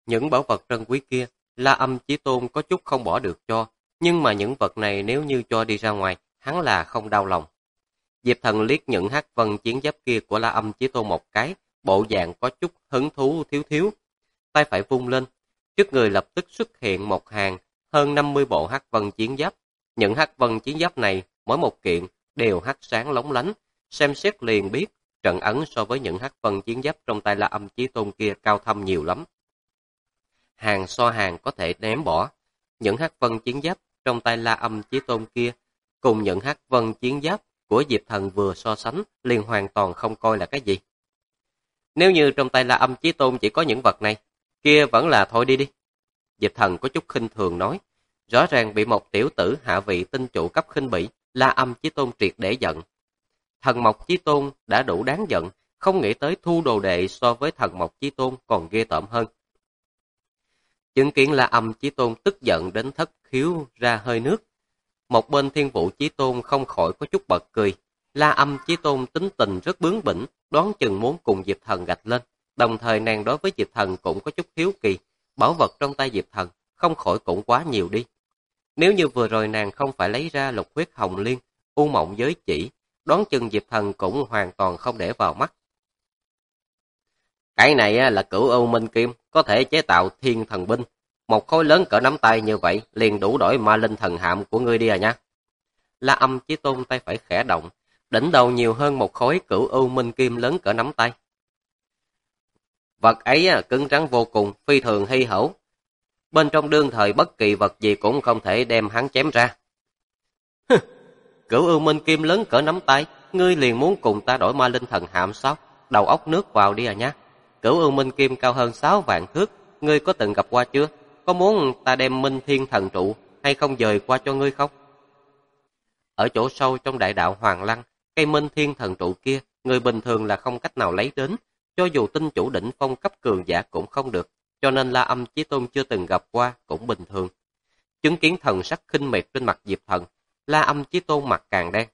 Những bảo vật trân quý kia, La Âm Chí Tôn có chút không bỏ được cho, nhưng mà những vật này nếu như cho đi ra ngoài, hắn là không đau lòng. Diệp Thần liếc những hắc vân chiến giáp kia của La Âm Chí Tôn một cái, bộ dạng có chút hứng thú thiếu thiếu. Tay phải vung lên, trước người lập tức xuất hiện một hàng hơn 50 bộ hắc vân chiến giáp. Những hắc vân chiến giáp này, mỗi một kiện đều hắc sáng lóng lánh, xem xét liền biết trận ấn so với những hắc vân chiến giáp trong tay La Âm Chí Tôn kia cao thâm nhiều lắm. Hàng so hàng có thể ném bỏ, những hắc vân chiến giáp trong tay La Âm Chí Tôn kia cùng những hắc vân chiến giáp của Diệp Thần vừa so sánh liền hoàn toàn không coi là cái gì. Nếu như trong tay La Âm Chí Tôn chỉ có những vật này, kia vẫn là thôi đi đi. Diệp Thần có chút khinh thường nói, rõ ràng bị một tiểu tử hạ vị tinh chủ cấp khinh bỉ, La Âm Chí Tôn triệt để giận. Thần Mộc Chí Tôn đã đủ đáng giận, không nghĩ tới thu đồ đệ so với Thần Mộc Chí Tôn còn ghê tởm hơn. Chứng kiến La Âm Chí Tôn tức giận đến thất khiếu ra hơi nước. Một bên Thiên Vũ Chí Tôn không khỏi có chút bật cười. La Âm Chí Tôn tính tình rất bướng bỉnh, đoán chừng muốn cùng Diệp Thần gạch lên. Đồng thời nàng đối với Diệp Thần cũng có chút hiếu kỳ. Bảo vật trong tay Diệp Thần không khỏi cũng quá nhiều đi. Nếu như vừa rồi nàng không phải lấy ra lục huyết hồng liên, u mộng giới chỉ, đoán chừng Diệp Thần cũng hoàn toàn không để vào mắt. Cái này là Cửu Ưu Minh Kim, có thể chế tạo thiên thần binh. Một khối lớn cỡ nắm tay như vậy, liền đủ đổi ma linh thần hạm của ngươi đi à nha. La Âm Chí Tôn tay phải khẽ động, đỉnh đầu nhiều hơn một khối Cửu Ưu Minh Kim lớn cỡ nắm tay. Vật ấy cứng rắn vô cùng, phi thường hy hữu. Bên trong đương thời bất kỳ vật gì cũng không thể đem hắn chém ra. Cửu Ưu Minh Kim lớn cỡ nắm tay, ngươi liền muốn cùng ta đổi ma linh thần hạm sao? Đầu óc nước vào đi à nhá. Cửu Ưu Minh Kim cao hơn 6 vạn thước, ngươi có từng gặp qua chưa? Có muốn ta đem Minh Thiên Thần Trụ hay không dời qua cho ngươi không? Ở chỗ sâu trong đại đạo Hoàng Lăng, cây Minh Thiên Thần Trụ kia, người bình thường là không cách nào lấy đến, cho dù tinh chủ đỉnh phong cấp cường giả cũng không được, cho nên La Âm Chí Tôn chưa từng gặp qua cũng bình thường. Chứng kiến thần sắc khinh miệt trên mặt Diệp Thần, La Âm Chí Tôn mặt càng đen.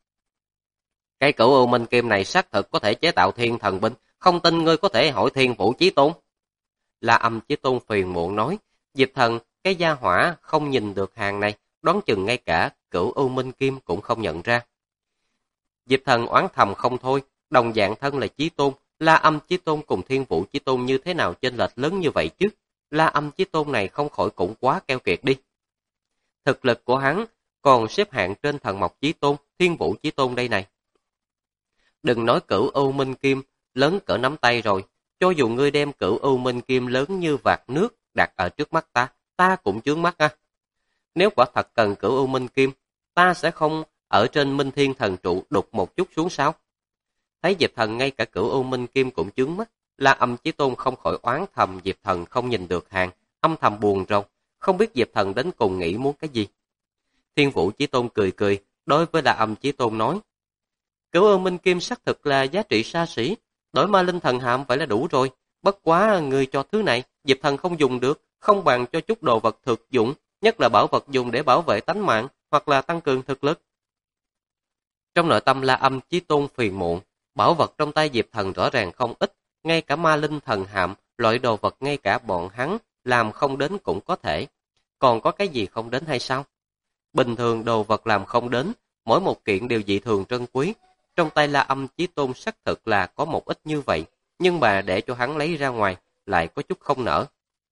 Cái Cửu Ưu Minh Kim này xác thực có thể chế tạo thiên thần binh, không tin ngươi có thể hỏi Thiên Vũ Chí Tôn. La Âm Chí Tôn phiền muộn nói, Diệp Thần, cái gia hỏa không nhìn được hàng này, đoán chừng ngay cả Cửu Ưu Minh Kim cũng không nhận ra. Diệp Thần oán thầm không thôi, đồng dạng thân là Chí Tôn, La Âm Chí Tôn cùng Thiên Vũ Chí Tôn như thế nào chênh lệch lớn như vậy chứ? La Âm Chí Tôn này không khỏi cũng quá keo kiệt đi. Thực lực của hắn còn xếp hạng trên Thần Mộc Chí Tôn, Thiên Vũ Chí Tôn đây này. Đừng nói Cửu Ưu Minh Kim lớn cỡ nắm tay rồi, cho dù ngươi đem Cửu Ưu Minh Kim lớn như vạt nước đặt ở trước mắt ta, ta cũng chướng mắt à. Nếu quả thật cần Cửu Ưu Minh Kim, ta sẽ không ở trên Minh Thiên Thần Trụ đục một chút xuống sao? Thấy Diệp Thần ngay cả Cửu Ưu Minh Kim cũng chướng mắt, La Âm Chí Tôn không khỏi oán thầm Diệp Thần không nhìn được hàng, âm thầm buồn rầu, không biết Diệp Thần đến cùng nghĩ muốn cái gì. Thiên Vũ Chí Tôn cười cười, đối với La Âm Chí Tôn nói, Cửu Ưu Minh Kim xác thực là giá trị xa xỉ, đổi ma linh thần hạm vậy là đủ rồi, bất quá người cho thứ này, Diệp Thần không dùng được, không bằng cho chút đồ vật thực dụng, nhất là bảo vật dùng để bảo vệ tánh mạng, hoặc là tăng cường thực lực. Trong nội tâm La Âm Chí Tôn phiền muộn, bảo vật trong tay Diệp Thần rõ ràng không ít, ngay cả ma linh thần hạm, loại đồ vật ngay cả bọn hắn làm không đến cũng có thể. Còn có cái gì không đến hay sao? Bình thường đồ vật làm không đến, mỗi một kiện đều dị thường trân quý. Trong tay La Âm Chí Tôn xác thực là có một ít như vậy, nhưng mà để cho hắn lấy ra ngoài lại có chút không nỡ.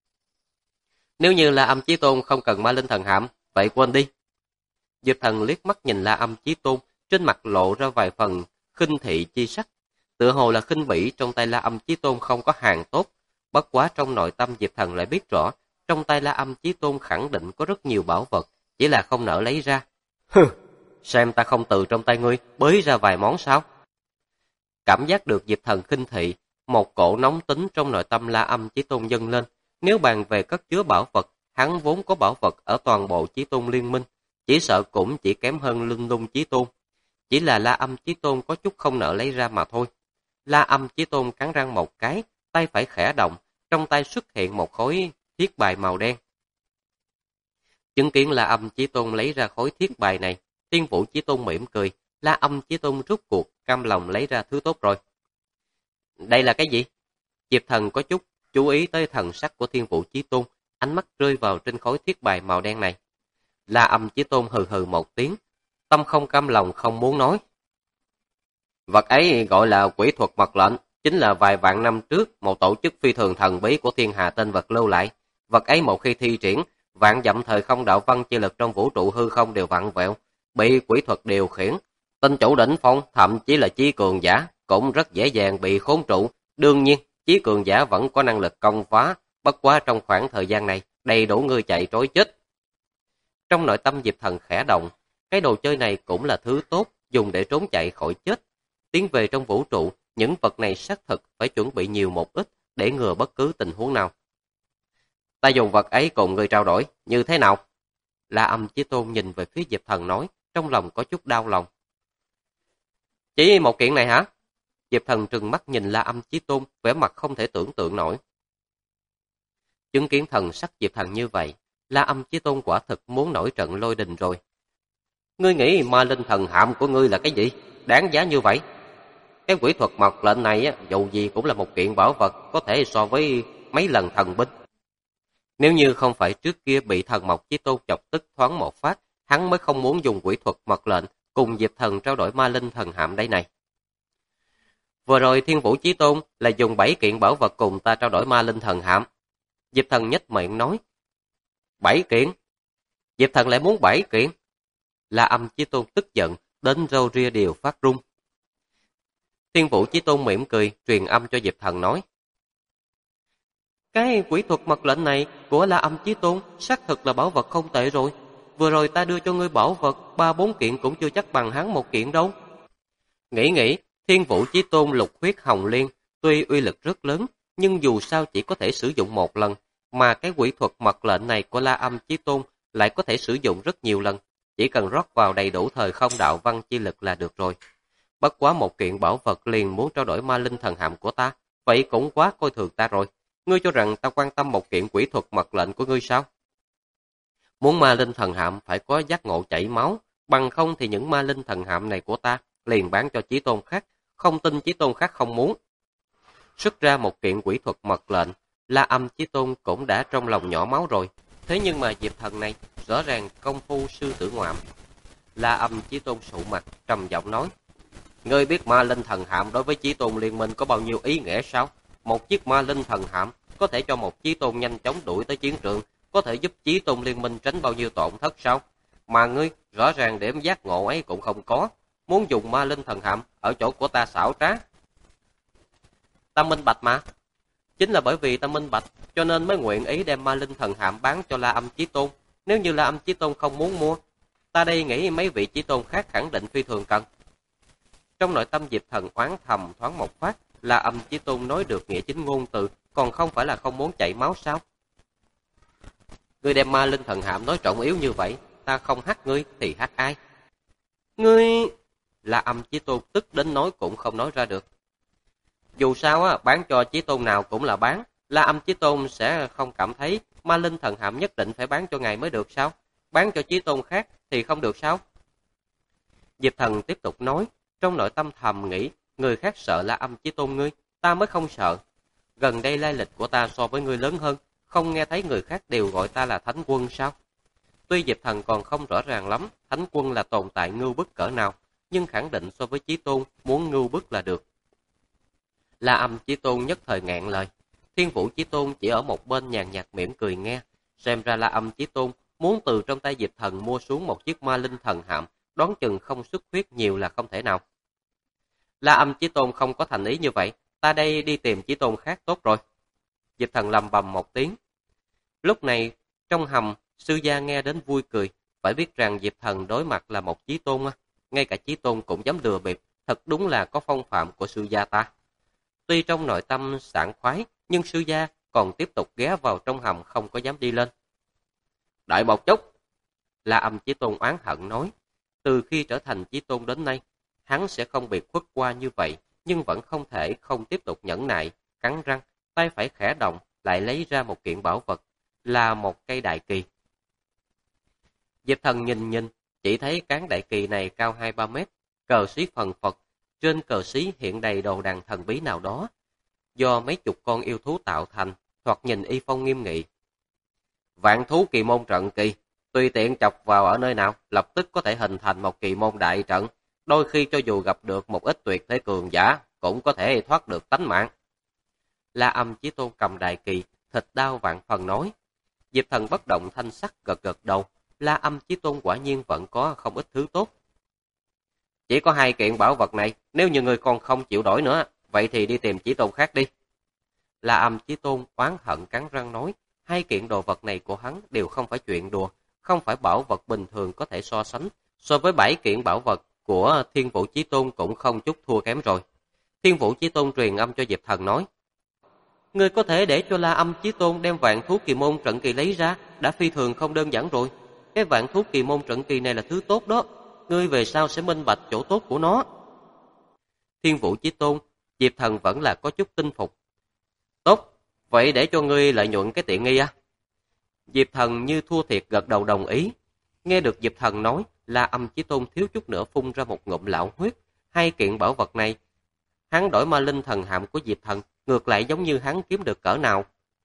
Nếu như La Âm Chí Tôn không cần ma linh thần hạm, vậy quên đi. Diệp Thần liếc mắt nhìn La Âm Chí Tôn, trên mặt lộ ra vài phần khinh thị chi sắc. Tựa hồ là khinh bỉ trong tay La Âm Chí Tôn không có hàng tốt, bất quá trong nội tâm Diệp Thần lại biết rõ, trong tay La Âm Chí Tôn khẳng định có rất nhiều bảo vật, chỉ là không nỡ lấy ra. Hừ, xem ta không từ trong tay ngươi bới ra vài món sao? Cảm giác được Diệp Thần khinh thị, một cổ nóng tính trong nội tâm La Âm Chí Tôn dâng lên. Nếu bàn về cất chứa bảo vật, hắn vốn có bảo vật ở toàn bộ Chí Tôn liên minh, chỉ sợ cũng chỉ kém hơn Linh Lung Chí Tôn. Chỉ là La Âm Chí Tôn có chút không nỡ lấy ra mà thôi. La Âm Chí Tôn cắn răng một cái, tay phải khẽ động, trong tay xuất hiện một khối thiết bài màu đen. Chứng kiến La Âm Chí Tôn lấy ra khối thiết bài này, Thiên Vũ Chí Tôn mỉm cười, La Âm Chí Tôn rút cuộc cam lòng lấy ra thứ tốt rồi. Đây là cái gì? Diệp Thần có chút chú ý tới thần sắc của Thiên Vũ Chí Tôn, ánh mắt rơi vào trên khối thiết bài màu đen này. La Âm Chí Tôn hừ hừ một tiếng, tâm không cam lòng không muốn nói. Vật ấy gọi là quỷ thuật mật lệnh, chính là vài vạn năm trước một tổ chức phi thường thần bí của thiên hà tên vật lưu lại. Vật ấy một khi thi triển, vạn dặm thời không đạo văn chi lực trong vũ trụ hư không đều vặn vẹo, bị quỷ thuật điều khiển. Tinh chủ đỉnh phong, thậm chí là chí cường giả, cũng rất dễ dàng bị khốn trụ. Đương nhiên, chí cường giả vẫn có năng lực công phá, bất quá trong khoảng thời gian này, đầy đủ người chạy trối chết. Trong nội tâm Diệp Thần khẽ động, cái đồ chơi này cũng là thứ tốt, dùng để trốn chạy khỏi chết. Tiến về trong vũ trụ, những vật này xác thực phải chuẩn bị nhiều một ít để ngừa bất cứ tình huống nào. Ta dùng vật ấy cùng người trao đổi, như thế nào? La Âm Chí Tôn nhìn về phía Diệp Thần nói, trong lòng có chút đau lòng. Chỉ một kiện này hả? Diệp Thần trừng mắt nhìn La Âm Chí Tôn, vẻ mặt không thể tưởng tượng nổi. Chứng kiến thần sắc Diệp Thần như vậy, La Âm Chí Tôn quả thực muốn nổi trận lôi đình rồi. Ngươi nghĩ ma linh thần hạm của ngươi là cái gì? Đáng giá như vậy? Cái quỷ thuật mật lệnh này dù gì cũng là một kiện bảo vật có thể so với mấy lần thần binh. Nếu như không phải trước kia bị thần Mộc Chí Tôn chọc tức thoáng một phát, hắn mới không muốn dùng quỷ thuật mật lệnh cùng Diệp Thần trao đổi ma linh thần hạm đây này. Vừa rồi Thiên Vũ Chí Tôn là dùng 7 kiện bảo vật cùng ta trao đổi ma linh thần hạm. Diệp Thần nhếch miệng nói. 7 kiện? Diệp Thần lại muốn 7 kiện? La Âm Chí Tôn tức giận, đến râu ria đều phát run. Thiên Vũ Chí Tôn mỉm cười, truyền âm cho Diệp Thần nói. Cái quỷ thuật mật lệnh này của La Âm Chí Tôn xác thực là bảo vật không tệ rồi. Vừa rồi ta đưa cho ngươi bảo vật 3-4 kiện cũng chưa chắc bằng hắn một kiện đâu. Nghĩ, Thiên Vũ Chí Tôn lục huyết hồng liên tuy uy lực rất lớn, nhưng dù sao chỉ có thể sử dụng một lần, mà cái quỷ thuật mật lệnh này của La Âm Chí Tôn lại có thể sử dụng rất nhiều lần, chỉ cần rót vào đầy đủ thời không đạo văn chi lực là được rồi. Bất quá một kiện bảo vật liền muốn trao đổi ma linh thần hạm của ta, vậy cũng quá coi thường ta rồi. Ngươi cho rằng ta quan tâm một kiện quỷ thuật mật lệnh của ngươi sao? Muốn ma linh thần hạm phải có giác ngộ chảy máu, bằng không thì những ma linh thần hạm này của ta liền bán cho chí tôn khác, không tin chí tôn khác không muốn. Xuất ra một kiện quỷ thuật mật lệnh, La Âm Chí Tôn cũng đã trong lòng nhỏ máu rồi. Thế nhưng mà Diệp Thần này rõ ràng công phu sư tử ngoạm. La Âm Chí Tôn sụ mặt, trầm giọng nói. Ngươi biết ma linh thần hạm đối với chí tôn liên minh có bao nhiêu ý nghĩa sao? Một chiếc ma linh thần hạm có thể cho một chí tôn nhanh chóng đuổi tới chiến trường, có thể giúp chí tôn liên minh tránh bao nhiêu tổn thất sao? Mà ngươi rõ ràng điểm giác ngộ ấy cũng không có, muốn dùng ma linh thần hạm ở chỗ của ta xảo trá. Ta minh bạch mà. Chính là bởi vì ta minh bạch, cho nên mới nguyện ý đem ma linh thần hạm bán cho La Âm Chí Tôn. Nếu như La Âm Chí Tôn không muốn mua, ta đây nghĩ mấy vị chí tôn khác khẳng định phi thường cần. Trong nội tâm Diệp Thần oán thầm thoáng một phát, La Âm Chí Tôn nói được nghĩa chính ngôn từ, còn không phải là không muốn chảy máu sao? Ngươi đem ma linh thần hạm nói trọng yếu như vậy, ta không hắc ngươi thì hắc ai? Ngươi... La Âm Chí Tôn tức đến nói cũng không nói ra được. Dù sao bán cho chí tôn nào cũng là bán, La Âm Chí Tôn sẽ không cảm thấy ma linh thần hạm nhất định phải bán cho ngài mới được sao? Bán cho chí tôn khác thì không được sao? Diệp Thần tiếp tục nói, trong nội tâm thầm nghĩ, người khác sợ La Âm Chí Tôn ngươi, ta mới không sợ. Gần đây lai lịch của ta so với ngươi lớn hơn, không nghe thấy người khác đều gọi ta là Thánh Quân sao? Tuy Diệp Thần còn không rõ ràng lắm Thánh Quân là tồn tại ngưu bức cỡ nào, nhưng khẳng định so với Chí Tôn muốn ngưu bức là được. La Âm Chí Tôn nhất thời ngẹn lời. Thiên Vũ Chí Tôn chỉ ở một bên nhàn nhạt mỉm cười nghe. Xem ra La Âm Chí Tôn muốn từ trong tay Diệp Thần mua xuống một chiếc ma linh thần hạm, đoán chừng không xuất huyết nhiều là không thể nào. La Âm Chí Tôn không có thành ý như vậy, ta đây đi tìm Chí Tôn khác tốt rồi. Diệp Thần lầm bầm một tiếng. Lúc này, trong hầm, sư gia nghe đến vui cười, phải biết rằng Diệp Thần đối mặt là một Chí Tôn, ngay cả Chí Tôn cũng dám lừa bịp, thật đúng là có phong phạm của sư gia ta. Tuy trong nội tâm sảng khoái, nhưng sư gia còn tiếp tục ghé vào trong hầm không có dám đi lên. Đợi một chút, La Âm Chí Tôn oán hận nói, từ khi trở thành Chí Tôn đến nay, hắn sẽ không bị khuất qua như vậy, nhưng vẫn không thể không tiếp tục nhẫn nại, cắn răng, tay phải khẽ động, lại lấy ra một kiện bảo vật, là một cây đại kỳ. Diệp Thần nhìn, chỉ thấy cán đại kỳ này cao 2-3 mét, cờ xí phần phật, trên cờ xí hiện đầy đồ đằng thần bí nào đó, do mấy chục con yêu thú tạo thành, thoạt nhìn y phong nghiêm nghị. Vạn thú kỳ môn trận kỳ, tùy tiện chọc vào ở nơi nào, lập tức có thể hình thành một kỳ môn đại trận, đôi khi cho dù gặp được một ít tuyệt thế cường giả, cũng có thể thoát được tánh mạng. La Âm Chí Tôn cầm đại kỳ, thịt đau vạn phần nói. Diệp Thần bất động thanh sắc gật gật đầu, La Âm Chí Tôn quả nhiên vẫn có không ít thứ tốt. Chỉ có 2 kiện bảo vật này, nếu như người còn không chịu đổi nữa, vậy thì đi tìm Chí Tôn khác đi. La Âm Chí Tôn oán hận cắn răng nói, 2 kiện đồ vật này của hắn đều không phải chuyện đùa, không phải bảo vật bình thường có thể so sánh, so với 7 kiện bảo vật của Thiên Vũ Chí Tôn cũng không chút thua kém rồi. Thiên Vũ Chí Tôn truyền âm cho Diệp Thần nói, ngươi có thể để cho La Âm Chí Tôn đem vạn thú kỳ môn trận kỳ lấy ra, đã phi thường không đơn giản rồi. Cái vạn thú kỳ môn trận kỳ này là thứ tốt đó, ngươi về sau sẽ minh bạch chỗ tốt của nó. Thiên Vũ Chí Tôn, Diệp Thần vẫn là có chút tin phục. Tốt, vậy để cho ngươi lợi nhuận cái tiện nghi á. Diệp Thần như thua thiệt gật đầu đồng ý. Nghe được Diệp Thần nói, La Âm Chí Tôn thiếu chút nữa phun ra một ngụm lão huyết. 2 kiện bảo vật này, hắn đổi ma linh thần hạm của Diệp Thần, ngược lại giống như hắn kiếm được cỡ nào.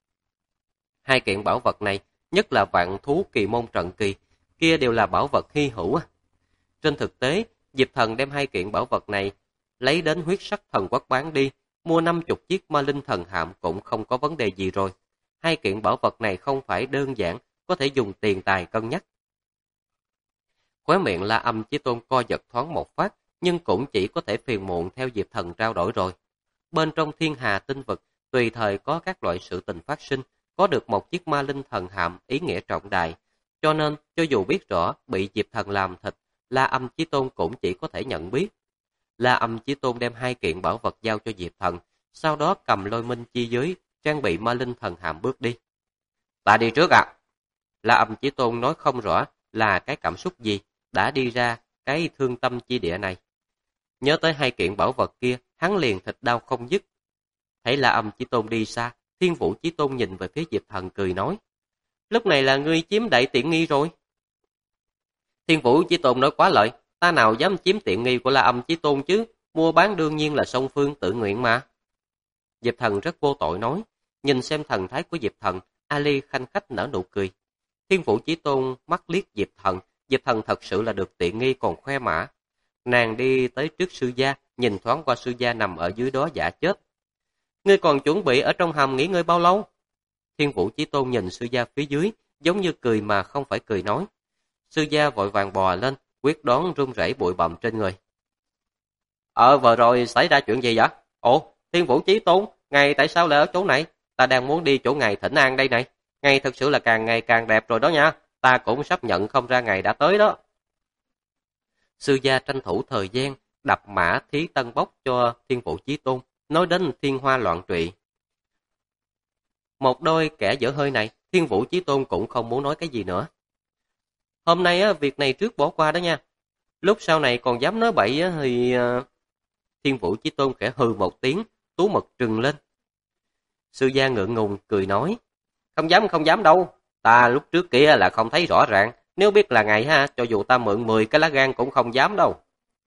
2 kiện bảo vật này, nhất là vạn thú kỳ môn trận kỳ, kia đều là bảo vật hy hữu. Trên thực tế, Diệp Thần đem 2 kiện bảo vật này lấy đến huyết sắc thần quốc bán đi, mua 50 chiếc ma linh thần hạm cũng không có vấn đề gì rồi. 2 kiện bảo vật này không phải đơn giản, có thể dùng tiền tài cân nhắc. Khóe miệng La Âm Chí Tôn co giật thoáng một phát, nhưng cũng chỉ có thể phiền muộn theo Diệp Thần trao đổi rồi. Bên trong thiên hà tinh vực, tùy thời có các loại sự tình phát sinh, có được một chiếc ma linh thần hạm ý nghĩa trọng đại. Cho nên, cho dù biết rõ bị Diệp Thần làm thịt, La Âm Chí Tôn cũng chỉ có thể nhận biết. La Âm Chí Tôn đem 2 kiện bảo vật giao cho Diệp Thần, sau đó cầm Lôi Minh chi giới, trang bị ma linh thần hạm bước đi. Ta đi trước ạ. La Âm Chí Tôn nói không rõ là cái cảm xúc gì đã đi ra cái thương tâm chi địa này. Nhớ tới 2 kiện bảo vật kia, hắn liền thịt đau không dứt. Thấy La Âm Chí Tôn đi xa, Thiên Vũ Chí Tôn nhìn về phía Diệp Thần cười nói, lúc này là ngươi chiếm đại tiện nghi rồi. Thiên Vũ Chí Tôn nói quá lợi, ta nào dám chiếm tiện nghi của La Âm Chí Tôn chứ, mua bán đương nhiên là song phương tự nguyện mà. Diệp Thần rất vô tội nói, nhìn xem thần thái của Diệp Thần, Ali khanh khách nở nụ cười. Thiên Vũ Chí Tôn mắt liếc Diệp Thần thật sự là được tiện nghi còn khoe mã. Nàng đi tới trước sư gia, nhìn thoáng qua sư gia nằm ở dưới đó giả chết. Ngươi còn chuẩn bị ở trong hầm nghỉ ngơi bao lâu? Thiên Vũ Chí Tôn nhìn sư gia phía dưới, giống như cười mà không phải cười nói. Sư gia vội vàng bò lên, quyết đoán run rẩy bụi bặm trên người. Vừa rồi xảy ra chuyện gì vậy? Ồ, Thiên Vũ Chí Tôn, ngài tại sao lại ở chỗ này? Ta đang muốn đi chỗ ngài thỉnh an đây này. Ngài thật sự là càng ngày càng đẹp rồi đó nha. Ta cũng sắp nhận không ra ngài đã tới đó. Sư gia tranh thủ thời gian, đập mã thí tân bốc cho Thiên Vũ Chí Tôn, nói đến thiên hoa loạn trụy. Một đôi kẻ dở hơi này, Thiên Vũ Chí Tôn cũng không muốn nói cái gì nữa. Hôm nay việc này trước bỏ qua đó nha. Lúc sau này còn dám nói bậy thì... Thiên Vũ Chí Tôn khẽ hừ một tiếng, tú mật trừng lên. Sư gia ngượng ngùng cười nói, không dám đâu. Ta lúc trước kia là không thấy rõ ràng. Nếu biết là ngài cho dù ta mượn 10 cái lá gan cũng không dám đâu.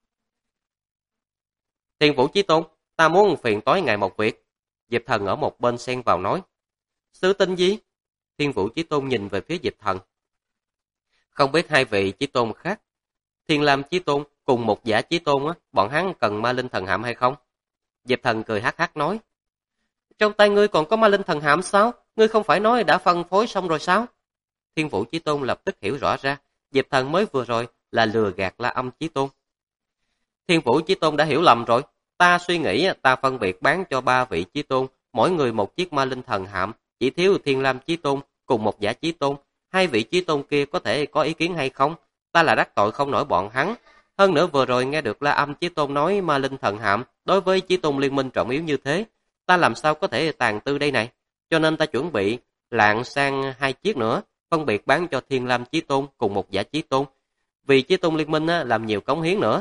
Thiên Vũ Chí Tôn, ta muốn phiền toái ngài một việc. Diệp Thần ở một bên xen vào nói. Sự tình gì? Thiên Vũ Chí Tôn nhìn về phía Diệp Thần. Không biết 2 vị Chí Tôn khác, Thiên Lam Chí Tôn cùng một Giả Chí Tôn, bọn hắn cần ma linh thần hạm hay không? Diệp Thần cười hắc hắc nói. Trong tay ngươi còn có ma linh thần hạm sao? Ngươi không phải nói đã phân phối xong rồi sao? Thiên Vũ Chí Tôn lập tức hiểu rõ ra, Diệp Thần mới vừa rồi là lừa gạt La Âm Chí Tôn. Thiên Vũ Chí Tôn đã hiểu lầm rồi. Ta suy nghĩ ta phân biệt bán cho 3 vị Chí Tôn, mỗi người một chiếc ma linh thần hạm, chỉ thiếu Thiên Lam Chí Tôn cùng một Giả Chí Tôn. 2 vị Chí Tôn kia có thể có ý kiến hay không? Ta là đắc tội không nổi bọn hắn. Hơn nữa vừa rồi nghe được La Âm Chí Tôn nói ma linh thần hạm đối với Chí Tôn liên minh trọng yếu như thế, ta làm sao có thể tàn tư đây này? Cho nên ta chuẩn bị lạng sang 2 chiếc nữa, phân biệt bán cho Thiên Lam Chí Tôn cùng một Giả Chí Tôn. Vì Chí Tôn liên minh làm nhiều cống hiến nữa.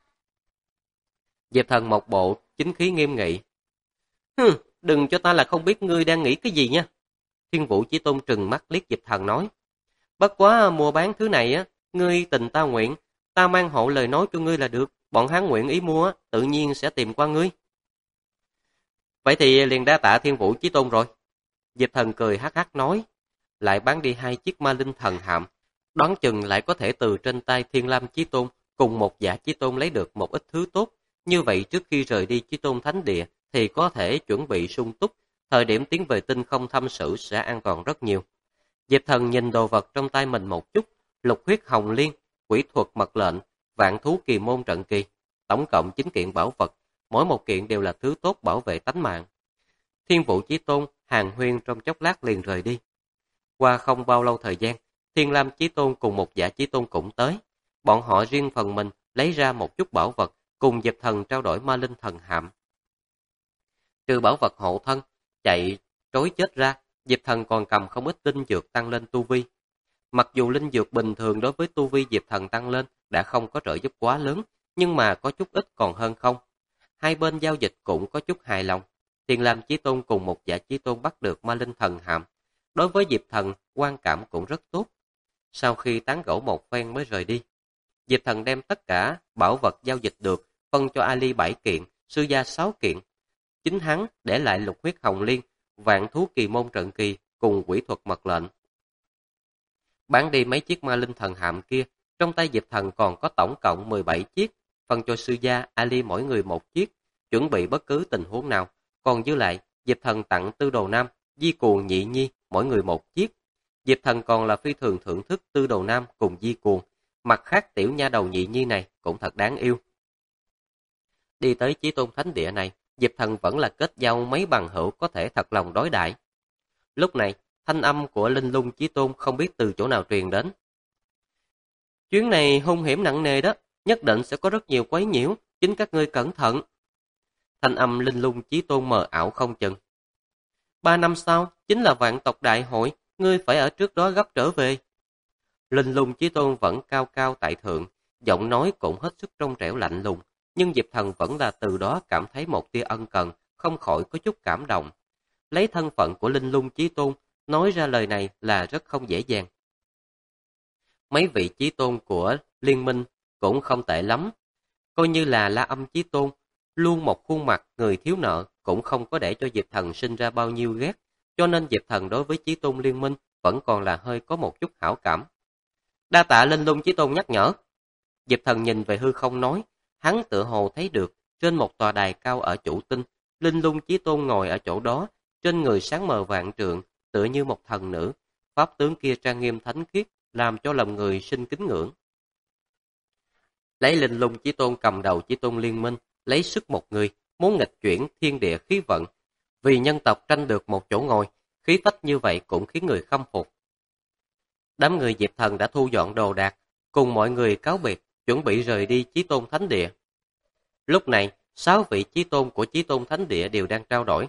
Diệp Thần một bộ chính khí nghiêm nghị. Đừng cho ta là không biết ngươi đang nghĩ cái gì nha. Thiên Vũ Chí Tôn trừng mắt liếc Diệp Thần nói. Bất quá mua bán thứ này ngươi tình ta nguyện, ta mang hộ lời nói cho ngươi là được, bọn hắn nguyện ý mua tự nhiên sẽ tìm qua ngươi. Vậy thì liền đa tạ Thiên Vũ Chí Tôn rồi. Diệp Thần cười hắc hắc nói, lại bán đi 2 chiếc ma linh thần hạm, đoán chừng lại có thể từ trên tay Thiên Lam Chí Tôn cùng một Dạ Chí Tôn lấy được một ít thứ tốt. Như vậy trước khi rời đi Chí Tôn Thánh Địa thì có thể chuẩn bị sung túc, thời điểm tiến về tinh không thăm sử sẽ an toàn rất nhiều. Diệp Thần nhìn đồ vật trong tay mình một chút, lục huyết hồng liên, quỷ thuật mật lệnh, vạn thú kỳ môn trận kỳ, tổng cộng 9 kiện bảo vật, mỗi một kiện đều là thứ tốt bảo vệ tánh mạng. Thiên Vũ Chí Tôn, Hàn Huyên trong chốc lát liền rời đi. Qua không bao lâu thời gian, Thiên Lam Chí Tôn cùng một Dạ Chí Tôn cũng tới. Bọn họ riêng phần mình lấy ra một chút bảo vật, cùng Diệp Thần trao đổi ma linh thần hạm. Trừ bảo vật hộ thân, chạy, trối chết ra, Diệp Thần còn cầm không ít linh dược tăng lên tu vi. Mặc dù linh dược bình thường đối với tu vi Diệp Thần tăng lên đã không có trợ giúp quá lớn, nhưng mà có chút ít còn hơn không. Hai bên giao dịch cũng có chút hài lòng. Thiên Lam Chí Tôn cùng một Dạ Chí Tôn bắt được ma linh thần hạm. Đối với Diệp Thần, quan cảm cũng rất tốt. Sau khi tán gẫu một phen mới rời đi, Diệp Thần đem tất cả bảo vật giao dịch được, phân cho Ali 7 kiện, Sư Gia 6 kiện. Chính hắn để lại lục huyết hồng liên, vạn thú kỳ môn trận kỳ cùng quỷ thuật mật lệnh. Bán đi mấy chiếc ma linh thần hạm kia, trong tay Diệp Thần còn có tổng cộng 17 chiếc, phân cho Sư Gia, Ali mỗi người một chiếc, chuẩn bị bất cứ tình huống nào. Còn dư lại, Diệp Thần tặng Tư Đồ Nam, Di Cuồng, Nhị Nhi mỗi người một chiếc. Diệp Thần còn là phi thường thưởng thức Tư Đồ Nam cùng Di Cuồng, mặt khác tiểu nha đầu Nhị Nhi này cũng thật đáng yêu. Đi tới Chí Tôn Thánh Địa này, Diệp Thần vẫn là kết giao mấy bằng hữu có thể thật lòng đối đãi. Lúc này, thanh âm của Linh Lung Chí Tôn không biết từ chỗ nào truyền đến. Chuyến này hung hiểm nặng nề đó, nhất định sẽ có rất nhiều quấy nhiễu, chính các ngươi cẩn thận. Thanh âm Linh Lung Chí Tôn mờ ảo không chừng. 3 năm sau, chính là vạn tộc đại hội, ngươi phải ở trước đó gấp trở về. Linh Lung Chí Tôn vẫn cao cao tại thượng, giọng nói cũng hết sức trong trẻo lạnh lùng, nhưng Diệp Thần vẫn là từ đó cảm thấy một tia ân cần, không khỏi có chút cảm động. Lấy thân phận của Linh Lung Chí Tôn, nói ra lời này là rất không dễ dàng. Mấy vị Chí Tôn của liên minh cũng không tệ lắm, coi như là La Âm Chí Tôn, luôn một khuôn mặt người thiếu nợ, cũng không có để cho Diệp Thần sinh ra bao nhiêu ghét, cho nên Diệp Thần đối với Chí Tôn liên minh vẫn còn là hơi có một chút hảo cảm. Đa tạ Linh Lung Chí Tôn nhắc nhở. Diệp Thần nhìn về hư không nói, hắn tựa hồ thấy được, trên một tòa đài cao ở chủ tinh, Linh Lung Chí Tôn ngồi ở chỗ đó, trên người sáng mờ vạn trượng, tựa như một thần nữ, pháp tướng kia trang nghiêm thánh khiết, làm cho lòng người sinh kính ngưỡng. Lấy Linh Lung Chí Tôn cầm đầu Chí Tôn liên minh, lấy sức một người, muốn nghịch chuyển thiên địa khí vận, vì nhân tộc tranh được một chỗ ngồi, khí phách như vậy cũng khiến người khâm phục. Đám người Diệp Thần đã thu dọn đồ đạc, cùng mọi người cáo biệt, chuẩn bị rời đi Chí Tôn Thánh Địa. Lúc này, 6 vị Chí Tôn của Chí Tôn Thánh Địa đều đang trao đổi.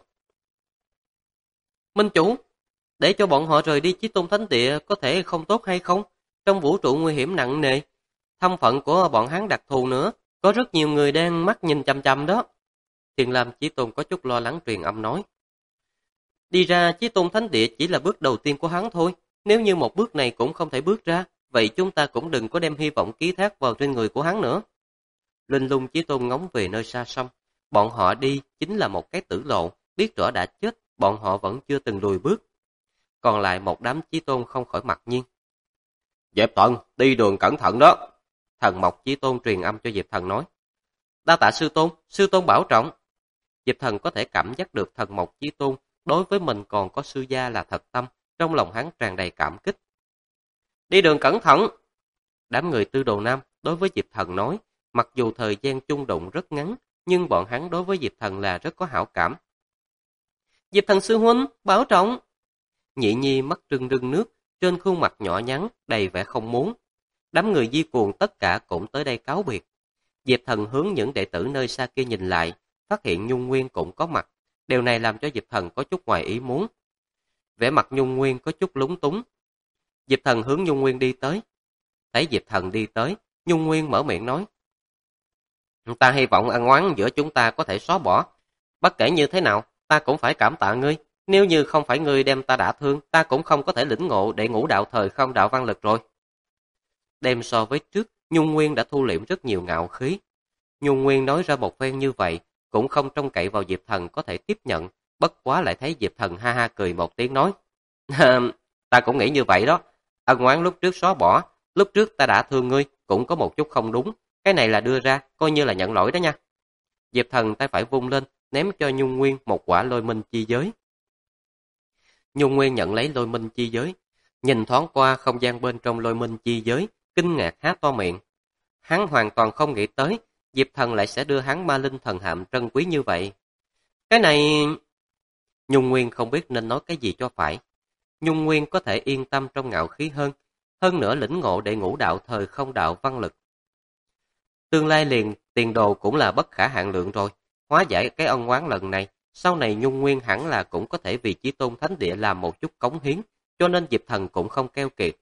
Minh chủ, để cho bọn họ rời đi Chí Tôn Thánh Địa có thể không tốt hay không? Trong vũ trụ nguy hiểm nặng nề, thân phận của bọn hắn đặc thù nữa, có rất nhiều người đang mắt nhìn chằm chằm đó. Thiên Lam Chí Tôn có chút lo lắng truyền âm nói. Đi ra Chí Tôn Thánh Địa chỉ là bước đầu tiên của hắn thôi, nếu như một bước này cũng không thể bước ra, vậy chúng ta cũng đừng có đem hy vọng ký thác vào trên người của hắn nữa. Linh Lung Chí Tôn ngóng về nơi xa xăm, bọn họ đi chính là một cái tử lộ, biết rõ đã chết, bọn họ vẫn chưa từng lùi bước. Còn lại một đám Chí Tôn không khỏi mặc nhiên. Diệp Thần, đi đường cẩn thận đó. Thần Mộc Chí Tôn truyền âm cho Diệp Thần nói. Đa tạ sư tôn bảo trọng. Diệp Thần có thể cảm giác được Thần Mộc Chí Tôn đối với mình còn có sư gia là thật tâm, trong lòng hắn tràn đầy cảm kích. Đi đường cẩn thận. Đám người Tư Đồ Nam đối với Diệp Thần nói, mặc dù thời gian chung đụng rất ngắn, nhưng bọn hắn đối với Diệp Thần là rất có hảo cảm. Diệp Thần sư huynh, bảo trọng. Nhị Nhi mắt rưng rưng nước, trên khuôn mặt nhỏ nhắn, đầy vẻ không muốn. Đám người Di Cuồng tất cả cũng tới đây cáo biệt. Diệp Thần hướng những đệ tử nơi xa kia nhìn lại, phát hiện Nhung Nguyên cũng có mặt. Điều này làm cho Diệp Thần có chút ngoài ý muốn. Vẻ mặt Nhung Nguyên có chút lúng túng. Diệp Thần hướng Nhung Nguyên đi tới. Thấy Diệp Thần đi tới, Nhung Nguyên mở miệng nói. Ta hy vọng ân oán giữa chúng ta có thể xóa bỏ. Bất kể như thế nào, ta cũng phải cảm tạ ngươi. Nếu như không phải ngươi đem ta đả thương, ta cũng không có thể lĩnh ngộ để ngũ đạo thời không đạo văn lực rồi. Đem so với trước, Nhung Nguyên đã thu liễm rất nhiều ngạo khí. Nhung Nguyên nói ra một phen như vậy, cũng không trông cậy vào Diệp Thần có thể tiếp nhận, Bất quá lại thấy Diệp Thần ha ha cười một tiếng nói, ta cũng nghĩ như vậy đó, ân oán lúc trước xóa bỏ, lúc trước ta đã thương ngươi, cũng có một chút không đúng, cái này là đưa ra, coi như là nhận lỗi đó nha. Diệp Thần tay phải vung lên, ném cho Nhung Nguyên một quả lôi minh chi giới. Nhung Nguyên nhận lấy lôi minh chi giới, nhìn thoáng qua không gian bên trong lôi minh chi giới, kinh ngạc há to miệng. Hắn hoàn toàn không nghĩ tới, Diệp Thần lại sẽ đưa hắn ma linh thần hạm trân quý như vậy. Cái này... Nhung Nguyên không biết nên nói cái gì cho phải. Nhung Nguyên có thể yên tâm trong ngạo khí hơn nữa lĩnh ngộ để ngũ đạo thời không đạo văn lực. Tương lai liền tiền đồ cũng là bất khả hạn lượng rồi, hóa giải cái ân oán lần này, sau này Nhung Nguyên hẳn là cũng có thể vì Chí Tôn Thánh Địa làm một chút cống hiến, cho nên Diệp Thần cũng không keo kiệt.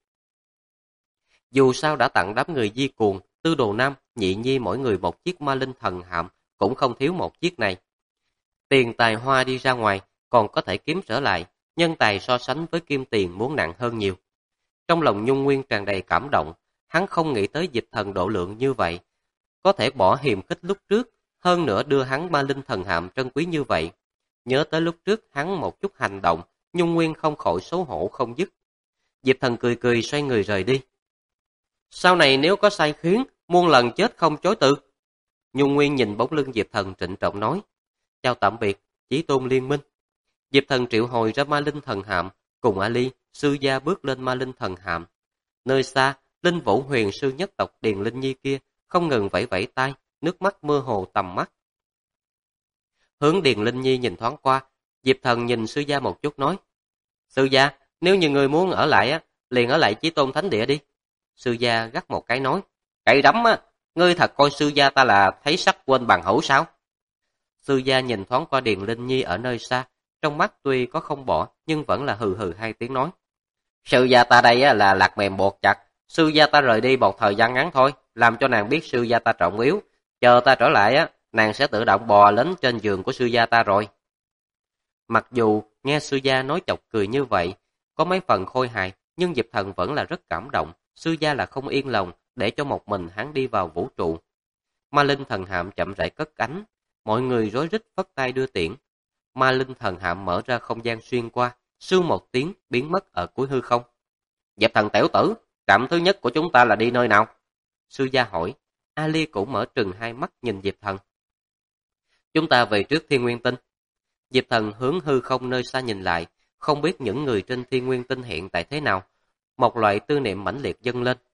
Dù sao đã tặng đám người Di Cuồng, Tư Đồ Nam, Nhị Nhi mỗi người một chiếc ma linh thần hạm, cũng không thiếu một chiếc này. Tiền tài hoa đi ra ngoài, còn có thể kiếm trở lại, nhân tài so sánh với kim tiền muốn nặng hơn nhiều. Trong lòng Nhung Nguyên tràn đầy cảm động, hắn không nghĩ tới Diệp Thần độ lượng như vậy, có thể bỏ hiềm khích lúc trước, hơn nữa đưa hắn ma linh thần hạm trân quý như vậy. Nhớ tới lúc trước hắn một chút hành động, Nhung Nguyên không khỏi xấu hổ không dứt. Diệp Thần cười cười xoay người rời đi. Sau này nếu có sai khiến, muôn lần chết không chối từ. Nhung Nguyên nhìn bóng lưng Diệp Thần trịnh trọng nói, chào tạm biệt, Chí Tôn Liên Minh. Diệp Thần triệu hồi ra ma linh thần hạm, cùng Ali, sư gia bước lên ma linh thần hạm. Nơi xa, Linh Vũ huyền sư nhất tộc Điền Linh Nhi kia không ngừng vẫy vẫy tay, nước mắt mơ hồ tầm mắt. Hướng Điền Linh Nhi nhìn thoáng qua, Diệp Thần nhìn sư gia một chút nói, sư gia, nếu như người muốn ở lại liền ở lại Chí Tôn Thánh Địa đi. Sư gia gắt một cái nói, cậy đấm ngươi thật coi sư gia ta là thấy sắc quên bằng hữu sao? Sư gia nhìn thoáng qua Điền Linh Nhi ở nơi xa, trong mắt tuy có không bỏ, nhưng vẫn là hừ hừ hai tiếng nói. Sư gia ta đây là lạc mềm buộc chặt, sư gia ta rời đi một thời gian ngắn thôi, làm cho nàng biết sư gia ta trọng yếu, chờ ta trở lại nàng sẽ tự động bò lên trên giường của sư gia ta rồi. Mặc dù nghe sư gia nói chọc cười như vậy, có mấy phần khôi hài, nhưng Diệp Thần vẫn là rất cảm động, sư gia là không yên lòng để cho một mình hắn đi vào vũ trụ. Ma linh thần hạm chậm rãi cất cánh, mọi người rối rít phất tay đưa tiễn. Ma linh thần hạm mở ra không gian xuyên qua, sưu một tiếng biến mất ở cuối hư không. Diệp Thần tiểu tử, trạm thứ nhất của chúng ta là đi nơi nào? Sư gia hỏi. Ali cũng mở trừng hai mắt nhìn Diệp Thần. Chúng ta về trước Thiên Nguyên Tinh. Diệp Thần hướng hư không nơi xa nhìn lại, không biết những người trên Thiên Nguyên Tinh hiện tại thế nào. Một loại tư niệm mãnh liệt dâng lên.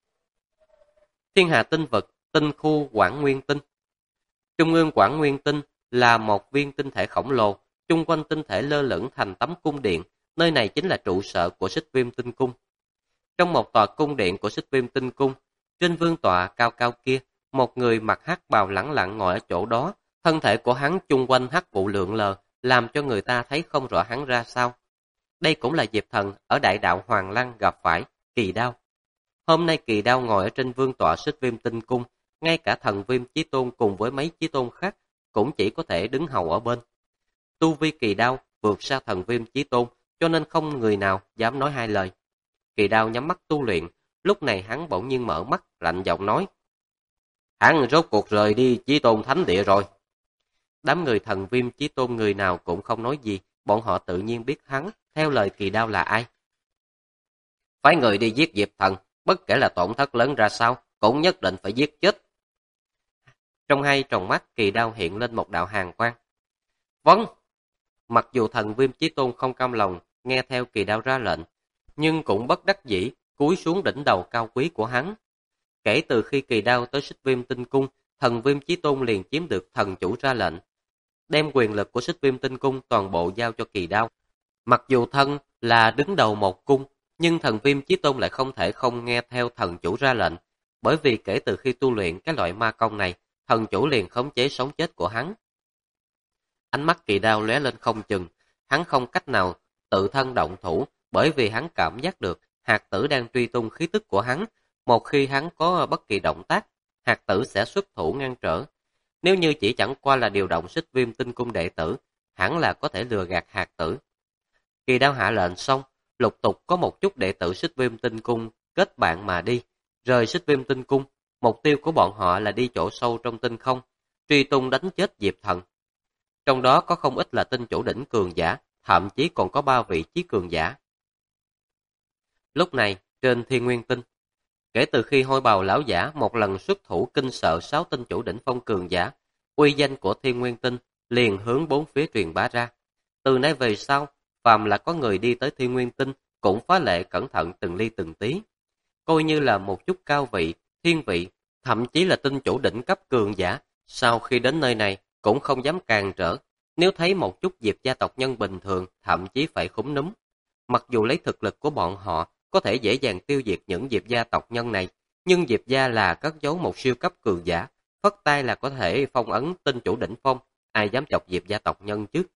Thiên Hà tinh vực, tinh khu Quảng Nguyên Tinh. Trung ương Quảng Nguyên Tinh là một viên tinh thể khổng lồ, chung quanh tinh thể lơ lửng thành tấm cung điện, nơi này chính là trụ sở của Xích Viêm Tinh Cung. Trong một tòa cung điện của Xích Viêm Tinh Cung, trên vương tọa cao cao kia, một người mặc hắc bào lẳng lặng ngồi ở chỗ đó, thân thể của hắn chung quanh hắc vụ lượn lờ, làm cho người ta thấy không rõ hắn ra sao. Đây cũng là Diệp Thần ở Đại Đạo Hoàng Lăng gặp phải, Kỳ Đao. Hôm nay Kỳ Đao ngồi ở trên vương tọa Xích Viêm Tinh Cung, ngay cả thần Viêm Chí Tôn cùng với mấy Chí Tôn khác cũng chỉ có thể đứng hầu ở bên. Tu vi Kỳ Đao vượt xa thần Viêm Chí Tôn, cho nên không người nào dám nói hai lời. Kỳ Đao nhắm mắt tu luyện, lúc này hắn bỗng nhiên mở mắt, lạnh giọng nói. Hắn rốt cuộc rời đi Chí Tôn Thánh Địa rồi. Đám người thần Viêm Chí Tôn người nào cũng không nói gì, bọn họ tự nhiên biết hắn, theo lời Kỳ Đao là ai. Phái người đi giết Diệp Thần, bất kể là tổn thất lớn ra sao, cũng nhất định phải giết chết. Trong hai tròng mắt Kỳ Đao hiện lên một đạo hàn quang. Vâng! Mặc dù thần Viêm Chí Tôn không cam lòng, nghe theo Kỳ Đao ra lệnh, nhưng cũng bất đắc dĩ, cúi xuống đỉnh đầu cao quý của hắn. Kể từ khi Kỳ Đao tới Xích Viêm Tinh Cung, thần Viêm Chí Tôn liền chiếm được thần chủ ra lệnh, đem quyền lực của Xích Viêm Tinh Cung toàn bộ giao cho Kỳ Đao. Mặc dù thân là đứng đầu một cung, nhưng thần Viêm Chí Tôn lại không thể không nghe theo thần chủ ra lệnh, bởi vì kể từ khi tu luyện cái loại ma công này, thần chủ liền khống chế sống chết của hắn. Ánh mắt Kỳ Đao lóe lên không chừng, hắn không cách nào tự thân động thủ, bởi vì hắn cảm giác được hạt tử đang truy tung khí tức của hắn. Một khi hắn có bất kỳ động tác, hạt tử sẽ xuất thủ ngăn trở. Nếu như chỉ chẳng qua là điều động Xích Viêm Tinh Cung đệ tử, hẳn là có thể lừa gạt hạt tử. Kỳ Đao hạ lệnh xong, lục tục có một chút đệ tử Xích Viêm Tinh Cung kết bạn mà đi, rời Xích Viêm Tinh Cung. Mục tiêu của bọn họ là đi chỗ sâu trong tinh không, truy tung đánh chết Diệp Thần. trong đó có không ít là tinh chủ đỉnh cường giả, thậm chí còn có 3 vị chí cường giả. Lúc này, trên Thiên Nguyên Tinh, kể từ khi Hôi Bào lão giả một lần xuất thủ kinh sợ 6 tinh chủ đỉnh phong cường giả, uy danh của Thiên Nguyên Tinh liền hướng bốn phía truyền bá ra. Từ nay về sau, phàm là có người đi tới Thiên Nguyên Tinh cũng phá lệ cẩn thận từng ly từng tí, coi như là một chút cao vị, thiên vị, thậm chí là tinh chủ đỉnh cấp cường giả, sau khi đến nơi này cũng không dám càn trở, nếu thấy một chút Diệp gia tộc nhân bình thường, thậm chí phải khúm núm. Mặc dù lấy thực lực của bọn họ có thể dễ dàng tiêu diệt những Diệp gia tộc nhân này, nhưng Diệp gia là cất giấu một siêu cấp cường giả, phất tay là có thể phong ấn tinh chủ đỉnh phong, ai dám chọc Diệp gia tộc nhân chứ?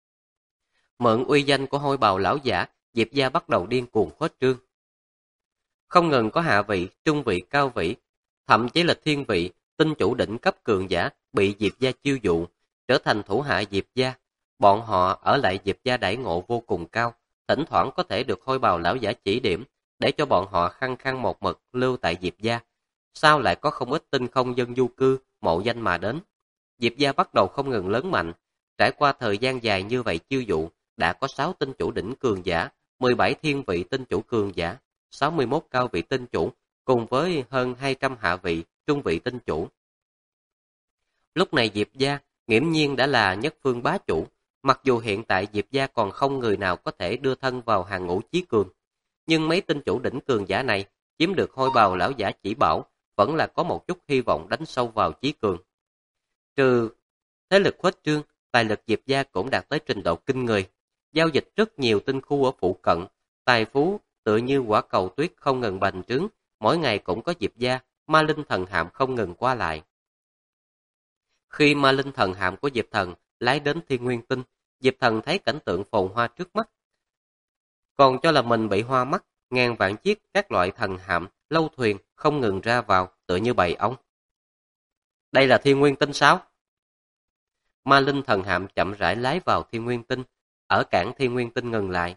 Mượn uy danh của Hôi Bào lão giả, Diệp gia bắt đầu điên cuồng khuếch trương. Không ngừng có hạ vị, trung vị, cao vị, thậm chí là thiên vị, tinh chủ đỉnh cấp cường giả bị Diệp gia chiêu dụ, trở thành thủ hạ Diệp gia. Bọn họ ở lại Diệp gia đãi ngộ vô cùng cao, thỉnh thoảng có thể được Hôi Bào lão giả chỉ điểm, để cho bọn họ khăng khăng một mực lưu tại Diệp gia. Sao lại có không ít tinh không dân du cư, mộ danh mà đến? Diệp gia bắt đầu không ngừng lớn mạnh, trải qua thời gian dài như vậy chiêu dụ, đã có 6 tinh chủ đỉnh cường giả, 17 thiên vị tinh chủ cường giả, 61 cao vị tinh chủ, cùng với hơn 200 hạ vị, trung vị tinh chủ. Lúc này Diệp gia, nghiễm nhiên đã là nhất phương bá chủ, mặc dù hiện tại Diệp gia còn không người nào có thể đưa thân vào hàng ngũ chí cường. Nhưng mấy tinh chủ đỉnh cường giả này, chiếm được Hôi Bào lão giả chỉ bảo, vẫn là có một chút hy vọng đánh sâu vào chí cường. Trừ thế lực khuếch trương, tài lực Diệp gia cũng đạt tới trình độ kinh người, giao dịch rất nhiều tinh khu ở phụ cận, tài phú tựa như quả cầu tuyết không ngừng bành trướng, mỗi ngày cũng có Diệp gia, ma linh thần hạm không ngừng qua lại. Khi ma linh thần hạm của Diệp Thần lái đến Thiên Nguyên Tinh, Diệp Thần thấy cảnh tượng phồn hoa trước mắt, còn cho là mình bị hoa mắt, ngàn vạn chiếc các loại thần hạm, lâu thuyền không ngừng ra vào, tựa như bầy ong. Đây là Thiên Nguyên Tinh sao? Ma linh thần hạm chậm rãi lái vào Thiên Nguyên Tinh, ở cảng Thiên Nguyên Tinh ngừng lại.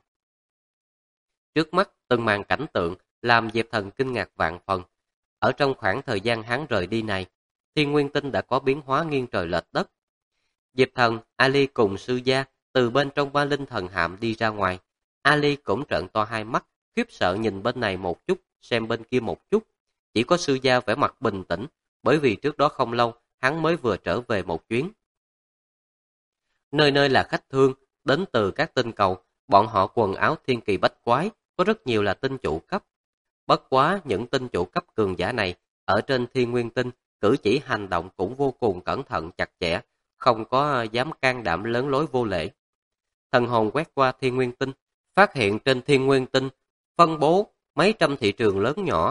Trước mắt từng màn cảnh tượng làm Diệp Thần kinh ngạc vạn phần. Ở trong khoảng thời gian hắn rời đi này, Thiên Nguyên Tinh đã có biến hóa nghiêng trời lệch đất. Diệp Thần, Ali cùng sư gia từ bên trong ma linh thần hạm đi ra ngoài. Ali cũng trợn to hai mắt, khiếp sợ nhìn bên này một chút, xem bên kia một chút. Chỉ có sư gia vẻ mặt bình tĩnh, bởi vì trước đó không lâu, hắn mới vừa trở về một chuyến. Nơi nơi là khách thương, đến từ các tinh cầu, bọn họ quần áo thiên kỳ bách quái, có rất nhiều là tinh chủ cấp. Bất quá những tinh chủ cấp cường giả này, ở trên Thiên Nguyên Tinh, cử chỉ hành động cũng vô cùng cẩn thận chặt chẽ, không có dám can đảm lớn lối vô lễ. Thần hồn quét qua Thiên Nguyên Tinh, phát hiện trên Thiên Nguyên Tinh phân bố mấy trăm thị trường lớn nhỏ.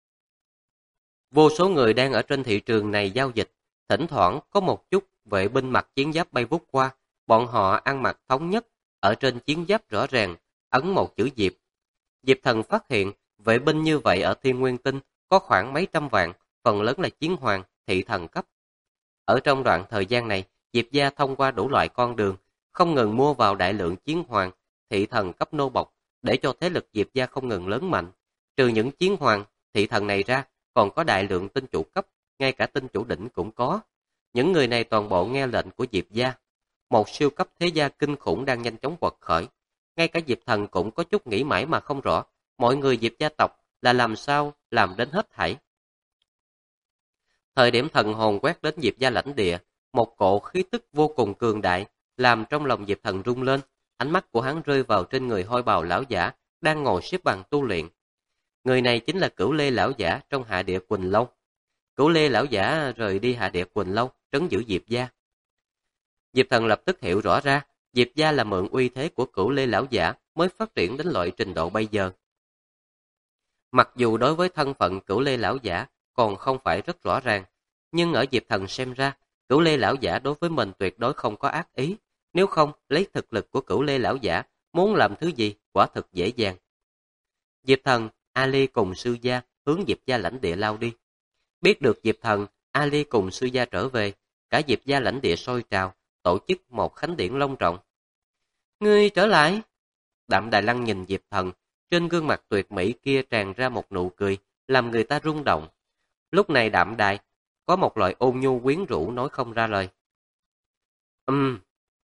Vô số người đang ở trên thị trường này giao dịch, thỉnh thoảng có một chút vệ binh mặc chiến giáp bay vút qua, bọn họ ăn mặc thống nhất, ở trên chiến giáp rõ ràng, ấn một chữ Diệp. Diệp Thần phát hiện vệ binh như vậy ở Thiên Nguyên Tinh có khoảng mấy trăm vạn, phần lớn là chiến hoàng, thị thần cấp. Ở trong đoạn thời gian này, Diệp gia thông qua đủ loại con đường, không ngừng mua vào đại lượng chiến hoàng, thị thần cấp nô bộc, để cho thế lực Diệp gia không ngừng lớn mạnh. Trừ những chiến hoàng, thị thần này ra, còn có đại lượng tinh chủ cấp, ngay cả tinh chủ đỉnh cũng có. Những người này toàn bộ nghe lệnh của Diệp gia. Một siêu cấp thế gia kinh khủng đang nhanh chóng quật khởi. Ngay cả Diệp Thần cũng có chút nghĩ mãi mà không rõ, mọi người Diệp gia tộc là làm sao làm đến hết thảy. Thời điểm thần hồn quét đến Diệp gia lãnh địa, một cỗ khí tức vô cùng cường đại, làm trong lòng Diệp Thần rung lên, ánh mắt của hắn rơi vào trên người Hôi Bào lão giả, đang ngồi xếp bằng tu luyện. Người này chính là Cửu Lê lão giả trong Hạ Địa Quỳnh Lâu. Cửu Lê lão giả rời đi Hạ Địa Quỳnh Lâu, trấn giữ Diệp gia. Diệp Thần lập tức hiểu rõ ra, Diệp gia là mượn uy thế của Cửu Lê lão giả mới phát triển đến loại trình độ bây giờ. Mặc dù đối với thân phận Cửu Lê lão giả còn không phải rất rõ ràng, nhưng ở Diệp Thần xem ra, Cửu Lê lão giả đối với mình tuyệt đối không có ác ý, nếu không lấy thực lực của Cửu Lê lão giả, muốn làm thứ gì quả thực dễ dàng. Diệp Thần, Ali cùng sư gia hướng Diệp gia lãnh địa lao đi. Biết được Diệp Thần, Ali cùng sư gia trở về, cả Diệp gia lãnh địa sôi trào, tổ chức một khánh điển long trọng. Ngươi trở lại. Đạm Đài Lăng nhìn Diệp Thần, trên gương mặt tuyệt mỹ kia tràn ra một nụ cười, làm người ta rung động. Lúc này Đạm Đài có một loại ôn nhu quyến rũ nói không ra lời.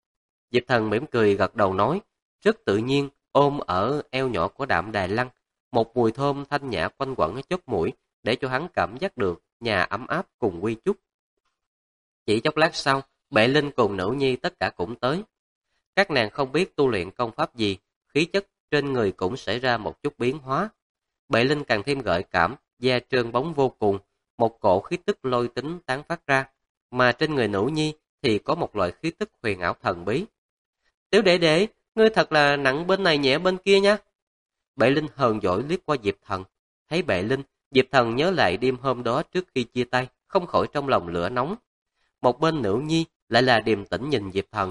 Diệp Thần mỉm cười gật đầu nói, rất tự nhiên, ôm ở eo nhỏ của Đạm Đài Lăng. Một mùi thơm thanh nhã quanh quẩn ở chóp mũi, để cho hắn cảm giác được nhà ấm áp cùng quy chúc. Chỉ chốc lát sau, Bệ Linh cùng Nữ Nhi tất cả cũng tới. Các nàng không biết tu luyện công pháp gì, khí chất trên người cũng xảy ra một chút biến hóa. Bệ Linh càng thêm gợi cảm, da trơn bóng vô cùng, một cổ khí tức lôi tính tán phát ra, mà trên người Nữ Nhi thì có một loại khí tức huyền ảo thần bí. Tiểu đệ đệ, ngươi thật là nặng bên này nhẹ bên kia nha. Bệ Linh hờn dỗi liếc qua Diệp Thần. Thấy Bệ Linh, Diệp Thần nhớ lại đêm hôm đó trước khi chia tay, không khỏi trong lòng lửa nóng. Một bên Nữ Nhi lại là điềm tĩnh nhìn Diệp Thần.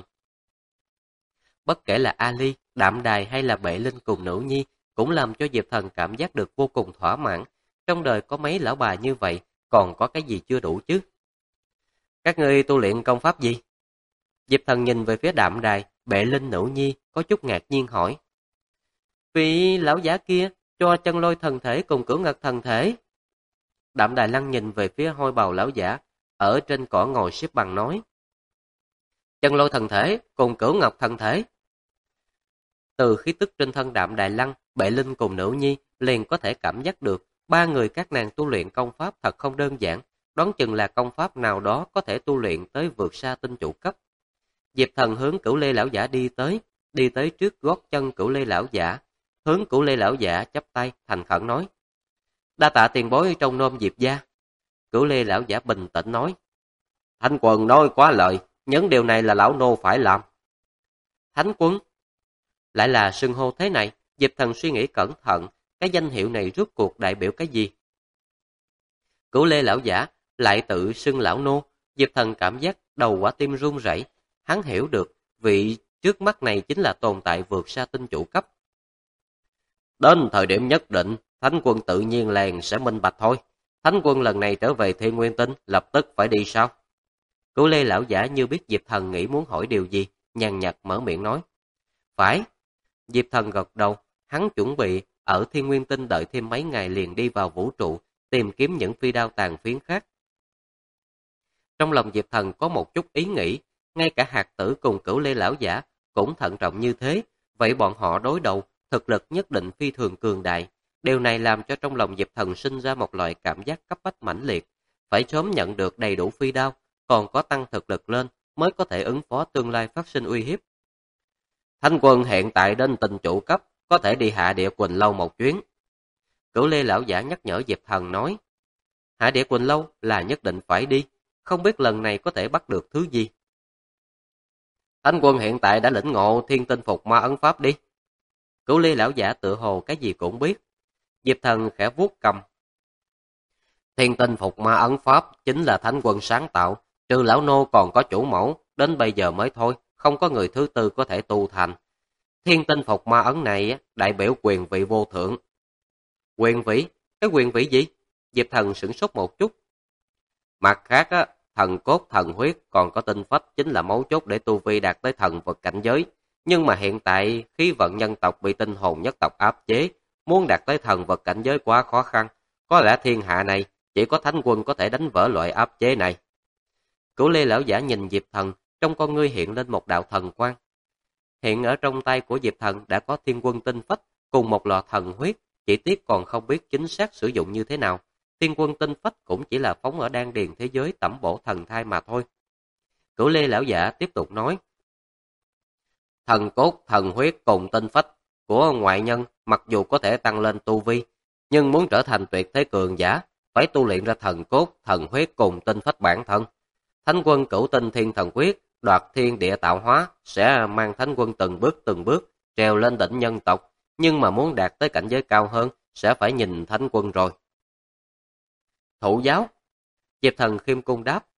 Bất kể là Ali, Đạm Đài hay là Bệ Linh cùng Nữ Nhi, cũng làm cho Diệp Thần cảm giác được vô cùng thỏa mãn. Trong đời có mấy lão bà như vậy, còn có cái gì chưa đủ chứ? Các ngươi tu luyện công pháp gì? Diệp Thần nhìn về phía Đạm Đài, Bệ Linh, Nữ Nhi, có chút ngạc nhiên hỏi. Vị lão giả kia cho chân lôi thần thể cùng cửu ngật thần thể. Đạm Đài Lăng nhìn về phía hôi bào lão giả, ở trên cỏ ngồi xếp bằng nói. Chân lôi thần thể cùng cửu ngọc thần thể. Từ khí tức trên thân Đạm Đài Lăng, Bệ Linh cùng Nữ Nhi liền có thể cảm giác được ba người các nàng tu luyện công pháp thật không đơn giản, đoán chừng là công pháp nào đó có thể tu luyện tới vượt xa tinh chủ cấp. Diệp Thần hướng Cửu Lê lão giả đi tới trước gót chân Cửu Lê lão giả, hướng Cửu Lê lão giả chắp tay thành khẩn nói: "Đa tạ tiền bối trong nom Diệp gia." Cửu Lê lão giả bình tĩnh nói: "Thánh Quân nói quá lời, những điều này là lão nô phải làm." Thánh Quân lại là xưng hô thế này, Diệp Thần suy nghĩ cẩn thận, cái danh hiệu này rốt cuộc đại biểu cái gì? Cửu Lê lão giả lại tự xưng lão nô, Diệp Thần cảm giác đầu quả tim run rẩy, hắn hiểu được vị trước mắt này chính là tồn tại vượt xa tinh chủ cấp. Đến thời điểm nhất định, Thánh Quân tự nhiên làng sẽ minh bạch thôi. Thánh Quân lần này trở về Thiên Nguyên Tinh, lập tức phải đi sao? Cửu Lê lão giả như biết Diệp Thần nghĩ muốn hỏi điều gì, nhàn nhạt mở miệng nói. Phải. Diệp Thần gật đầu, hắn chuẩn bị ở Thiên Nguyên Tinh đợi thêm mấy ngày liền đi vào vũ trụ, tìm kiếm những phi đao tàn phiến khác. Trong lòng Diệp Thần có một chút ý nghĩ, ngay cả hạt tử cùng Cửu Lê lão giả cũng thận trọng như thế, vậy bọn họ đối đầu, thực lực nhất định phi thường cường đại. Điều này làm cho trong lòng Diệp Thần sinh ra một loại cảm giác cấp bách mãnh liệt, phải sớm nhận được đầy đủ phi đao, còn có tăng thực lực lên mới có thể ứng phó tương lai phát sinh uy hiếp. Thánh Quân hiện tại đến tinh chủ cấp, có thể đi Hạ Địa Quỳnh Lâu một chuyến. Cửu Lê lão giả nhắc nhở Diệp Thần nói, Hạ Địa Quỳnh Lâu là nhất định phải đi, không biết lần này có thể bắt được thứ gì. Thánh Quân hiện tại đã lĩnh ngộ Thiên Tinh Phục Ma Ấn Pháp đi. Cửu Lê lão giả tự hồ cái gì cũng biết. Diệp Thần khẽ vuốt cầm. Thiên Tinh Phục Ma Ấn Pháp chính là Thánh Quân sáng tạo, trừ lão nô còn có chủ mẫu, đến bây giờ mới thôi, không có người thứ tư có thể tu thành. Thiên Tinh Phục Ma Ấn này đại biểu quyền vị vô thượng. Quyền vị? Cái quyền vị gì? Diệp Thần sửng sốt một chút. Mặt khác, thần cốt, thần huyết còn có tinh phách chính là mấu chốt để tu vi đạt tới thần vật cảnh giới. Nhưng mà hiện tại khí vận nhân tộc bị tinh hồn nhất tộc áp chế, muốn đạt tới thần vật cảnh giới quá khó khăn. Có lẽ thiên hạ này chỉ có Thánh Quân có thể đánh vỡ loại áp chế này. Cửu Lê lão giả nhìn Diệp Thần, trong con ngươi hiện lên một đạo thần quang. Hiện ở trong tay của Diệp Thần đã có Thiên Quân tinh phách cùng một lò thần huyết, chỉ tiếc còn không biết chính xác sử dụng như thế nào. Thiên Quân tinh phách cũng chỉ là phóng ở đan điền thế giới tẩm bổ thần thai mà thôi. Cửu Lê lão giả tiếp tục nói, thần cốt, thần huyết cùng tinh phách của ngoại nhân mặc dù có thể tăng lên tu vi, nhưng muốn trở thành tuyệt thế cường giả, phải tu luyện ra thần cốt, thần huyết cùng tinh phách bản thân. Thánh Quân cửu tinh thiên thần huyết, đoạt thiên địa tạo hóa, sẽ mang Thánh Quân từng bước trèo lên đỉnh nhân tộc, nhưng mà muốn đạt tới cảnh giới cao hơn, sẽ phải nhìn Thánh Quân rồi. Thụ giáo? Diệp Thần khiêm cung đáp.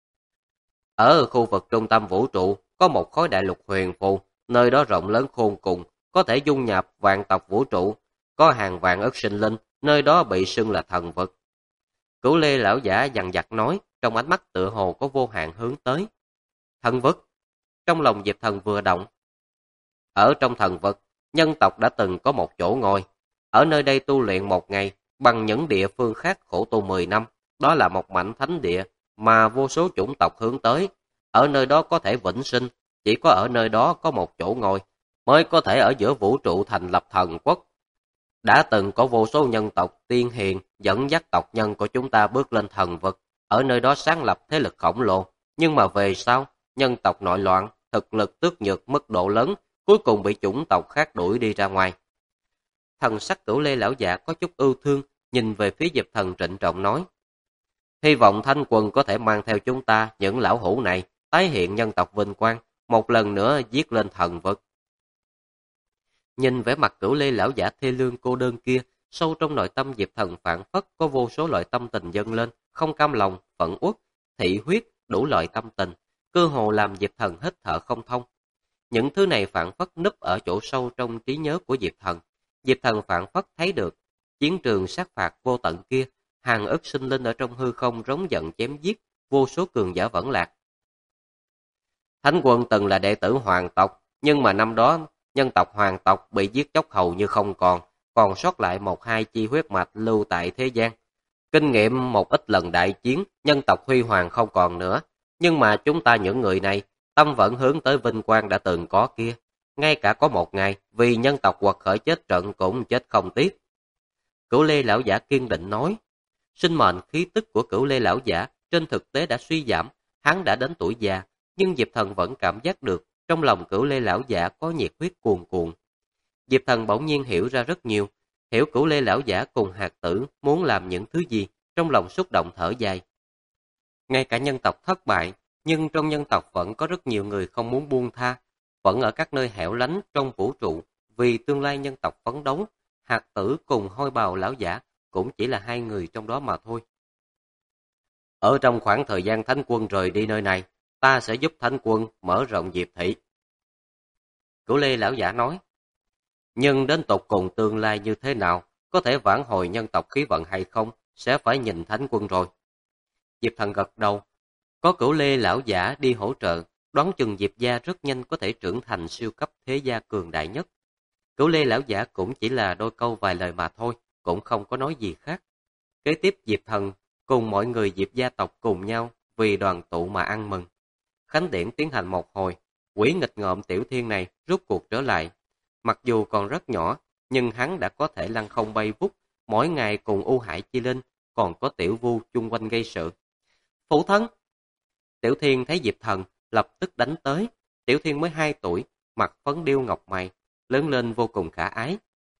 Ở khu vực trung tâm vũ trụ, có một khối đại lục huyền phù, nơi đó rộng lớn khôn cùng, có thể dung nhập vạn tộc vũ trụ, có hàng vạn ức sinh linh, nơi đó bị xưng là thần vực. Cửu Lê lão giả dằn dặt nói, trong ánh mắt tựa hồ có vô hạn hướng tới. Thần vực? Trong lòng Diệp Thần vừa động. Ở trong thần vực, nhân tộc đã từng có một chỗ ngồi. Ở nơi đây tu luyện một ngày, bằng những địa phương khác khổ tu 10 năm. Đó là một mảnh thánh địa mà vô số chủng tộc hướng tới. Ở nơi đó có thể vĩnh sinh, chỉ có ở nơi đó có một chỗ ngồi, mới có thể ở giữa vũ trụ thành lập thần quốc. Đã từng có vô số nhân tộc tiên hiền dẫn dắt tộc nhân của chúng ta bước lên thần vực, ở nơi đó sáng lập thế lực khổng lồ. Nhưng mà về sau, nhân tộc nội loạn, thực lực tước nhược mức độ lớn, cuối cùng bị chủng tộc khác đuổi đi ra ngoài. Thần sắc Cửu Lê lão giả có chút ưu thương, nhìn về phía Diệp Thần trịnh trọng nói: hy vọng Thanh Quân có thể mang theo chúng ta những lão hữu này, tái hiện nhân tộc vinh quang, một lần nữa giết lên thần vực. Nhìn vẻ mặt Cửu Lê lão giả thê lương cô đơn kia, sâu trong nội tâm Diệp Thần phảng phất có vô số loại tâm tình dâng lên, không cam lòng, phẫn uất, thị huyết, đủ loại tâm tình, cơ hồ làm Diệp Thần hít thở không thông. Những thứ này phảng phất núp ở chỗ sâu trong trí nhớ của Diệp Thần. Diệp Thần phảng phất thấy được chiến trường sát phạt vô tận kia, hàng ức sinh linh ở trong hư không rống giận chém giết, vô số cường giả vẫn lạc. Thánh Quân từng là đệ tử hoàng tộc, nhưng mà năm đó nhân tộc hoàng tộc bị giết chóc hầu như không còn sót lại một hai chi huyết mạch lưu tại thế gian. Kinh nghiệm một ít lần đại chiến, nhân tộc huy hoàng không còn nữa, nhưng mà chúng ta những người này, tâm vẫn hướng tới vinh quang đã từng có kia. Ngay cả có một ngày, vì nhân tộc quật khởi chết trận cũng chết không tiếc. Cửu Lê lão giả kiên định nói. Sinh mệnh khí tức của Cửu Lê lão giả trên thực tế đã suy giảm, hắn đã đến tuổi già, nhưng Diệp Thần vẫn cảm giác được trong lòng Cửu Lê lão giả có nhiệt huyết cuồn cuộn. Diệp Thần bỗng nhiên hiểu ra rất nhiều, hiểu Cửu Lê lão giả cùng hạt tử muốn làm những thứ gì, trong lòng xúc động thở dài. Ngay cả nhân tộc thất bại, nhưng trong nhân tộc vẫn có rất nhiều người không muốn buông tha, vẫn ở các nơi hẻo lánh trong vũ trụ, vì tương lai nhân tộc phấn đấu. Hạt tử cùng hôi bào lão giả cũng chỉ là hai người trong đó mà thôi. Ở trong khoảng thời gian Thánh Quân rời đi nơi này, ta sẽ giúp Thánh Quân mở rộng Diệp thị. Cửu Lê lão giả nói. Nhưng đến tột cùng tương lai như thế nào, có thể vãn hồi nhân tộc khí vận hay không, sẽ phải nhìn Thánh Quân rồi. Diệp Thần gật đầu. Có Cửu Lê lão giả đi hỗ trợ, đoán chừng Diệp gia rất nhanh có thể trưởng thành siêu cấp thế gia cường đại nhất. Cửu Lê lão giả cũng chỉ là đôi câu vài lời mà thôi, cũng không có nói gì khác. Kế tiếp Diệp Thần cùng mọi người Diệp gia tộc cùng nhau vì đoàn tụ mà ăn mừng. Khánh điển tiến hành một hồi, quỷ nghịch ngợm Tiểu Thiên này rút cuộc trở lại. Mặc dù còn rất nhỏ, nhưng hắn đã có thể lăng không bay vút, mỗi ngày cùng U Hải Chi Linh, còn có Tiểu Vu chung quanh gây sự. Phụ thân! Tiểu Thiên thấy Diệp Thần, lập tức đánh tới. Tiểu Thiên mới 2 tuổi, mặt phấn điêu ngọc mày, lớn lên vô cùng khả ái.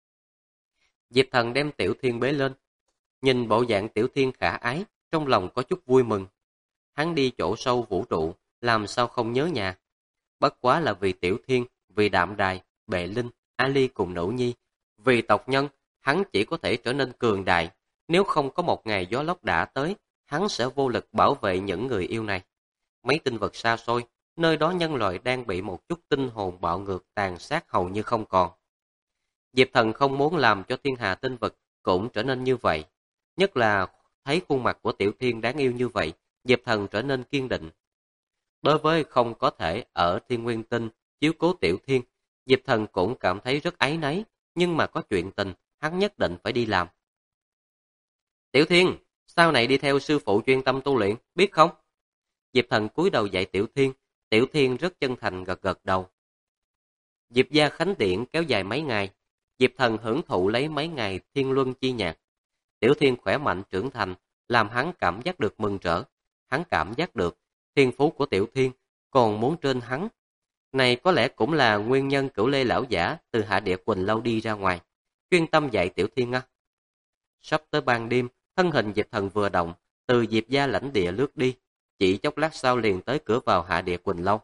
Diệp Thần đem Tiểu Thiên bế lên, nhìn bộ dạng Tiểu Thiên khả ái, trong lòng có chút vui mừng. Hắn đi chỗ sâu vũ trụ, làm sao không nhớ nhà. Bất quá là vì Tiểu Thiên, vì Đạm Đài, Bệ Linh, Ali cùng Nữ Nhi, vì tộc nhân, hắn chỉ có thể trở nên cường đại. Nếu không có một ngày gió lốc đã tới, hắn sẽ vô lực bảo vệ những người yêu này. Mấy tinh vực xa xôi, nơi đó nhân loại đang bị một chút tinh hồn bạo ngược tàn sát hầu như không còn. Diệp Thần không muốn làm cho thiên hà tinh vực cũng trở nên như vậy. Nhất là thấy khuôn mặt của Tiểu Thiên đáng yêu như vậy, Diệp Thần trở nên kiên định. Đối với không có thể ở Thiên Nguyên Tinh chiếu cố Tiểu Thiên, Diệp Thần cũng cảm thấy rất áy náy, nhưng mà có chuyện tình, hắn nhất định phải đi làm. Tiểu Thiên, sau này đi theo sư phụ chuyên tâm tu luyện, biết không? Diệp Thần cúi đầu dạy Tiểu Thiên, Tiểu Thiên rất chân thành gật gật đầu. Diệp gia khánh điện kéo dài mấy ngày, Diệp Thần hưởng thụ lấy mấy ngày thiên luân chi nhạc. Tiểu Thiên khỏe mạnh trưởng thành, làm hắn cảm giác được mừng rỡ. Hắn cảm giác được thiên phú của Tiểu Thiên còn muốn trên hắn. Này có lẽ cũng là nguyên nhân Cửu Lê lão giả từ Hạ Địa Quỳnh Lâu đi ra ngoài, chuyên tâm dạy Tiểu Thiên á. Sắp tới ban đêm, thân hình Diệp Thần vừa động, từ Diệp gia lãnh địa lướt đi, chỉ chốc lát sau liền tới cửa vào Hạ Địa Quỳnh Lâu.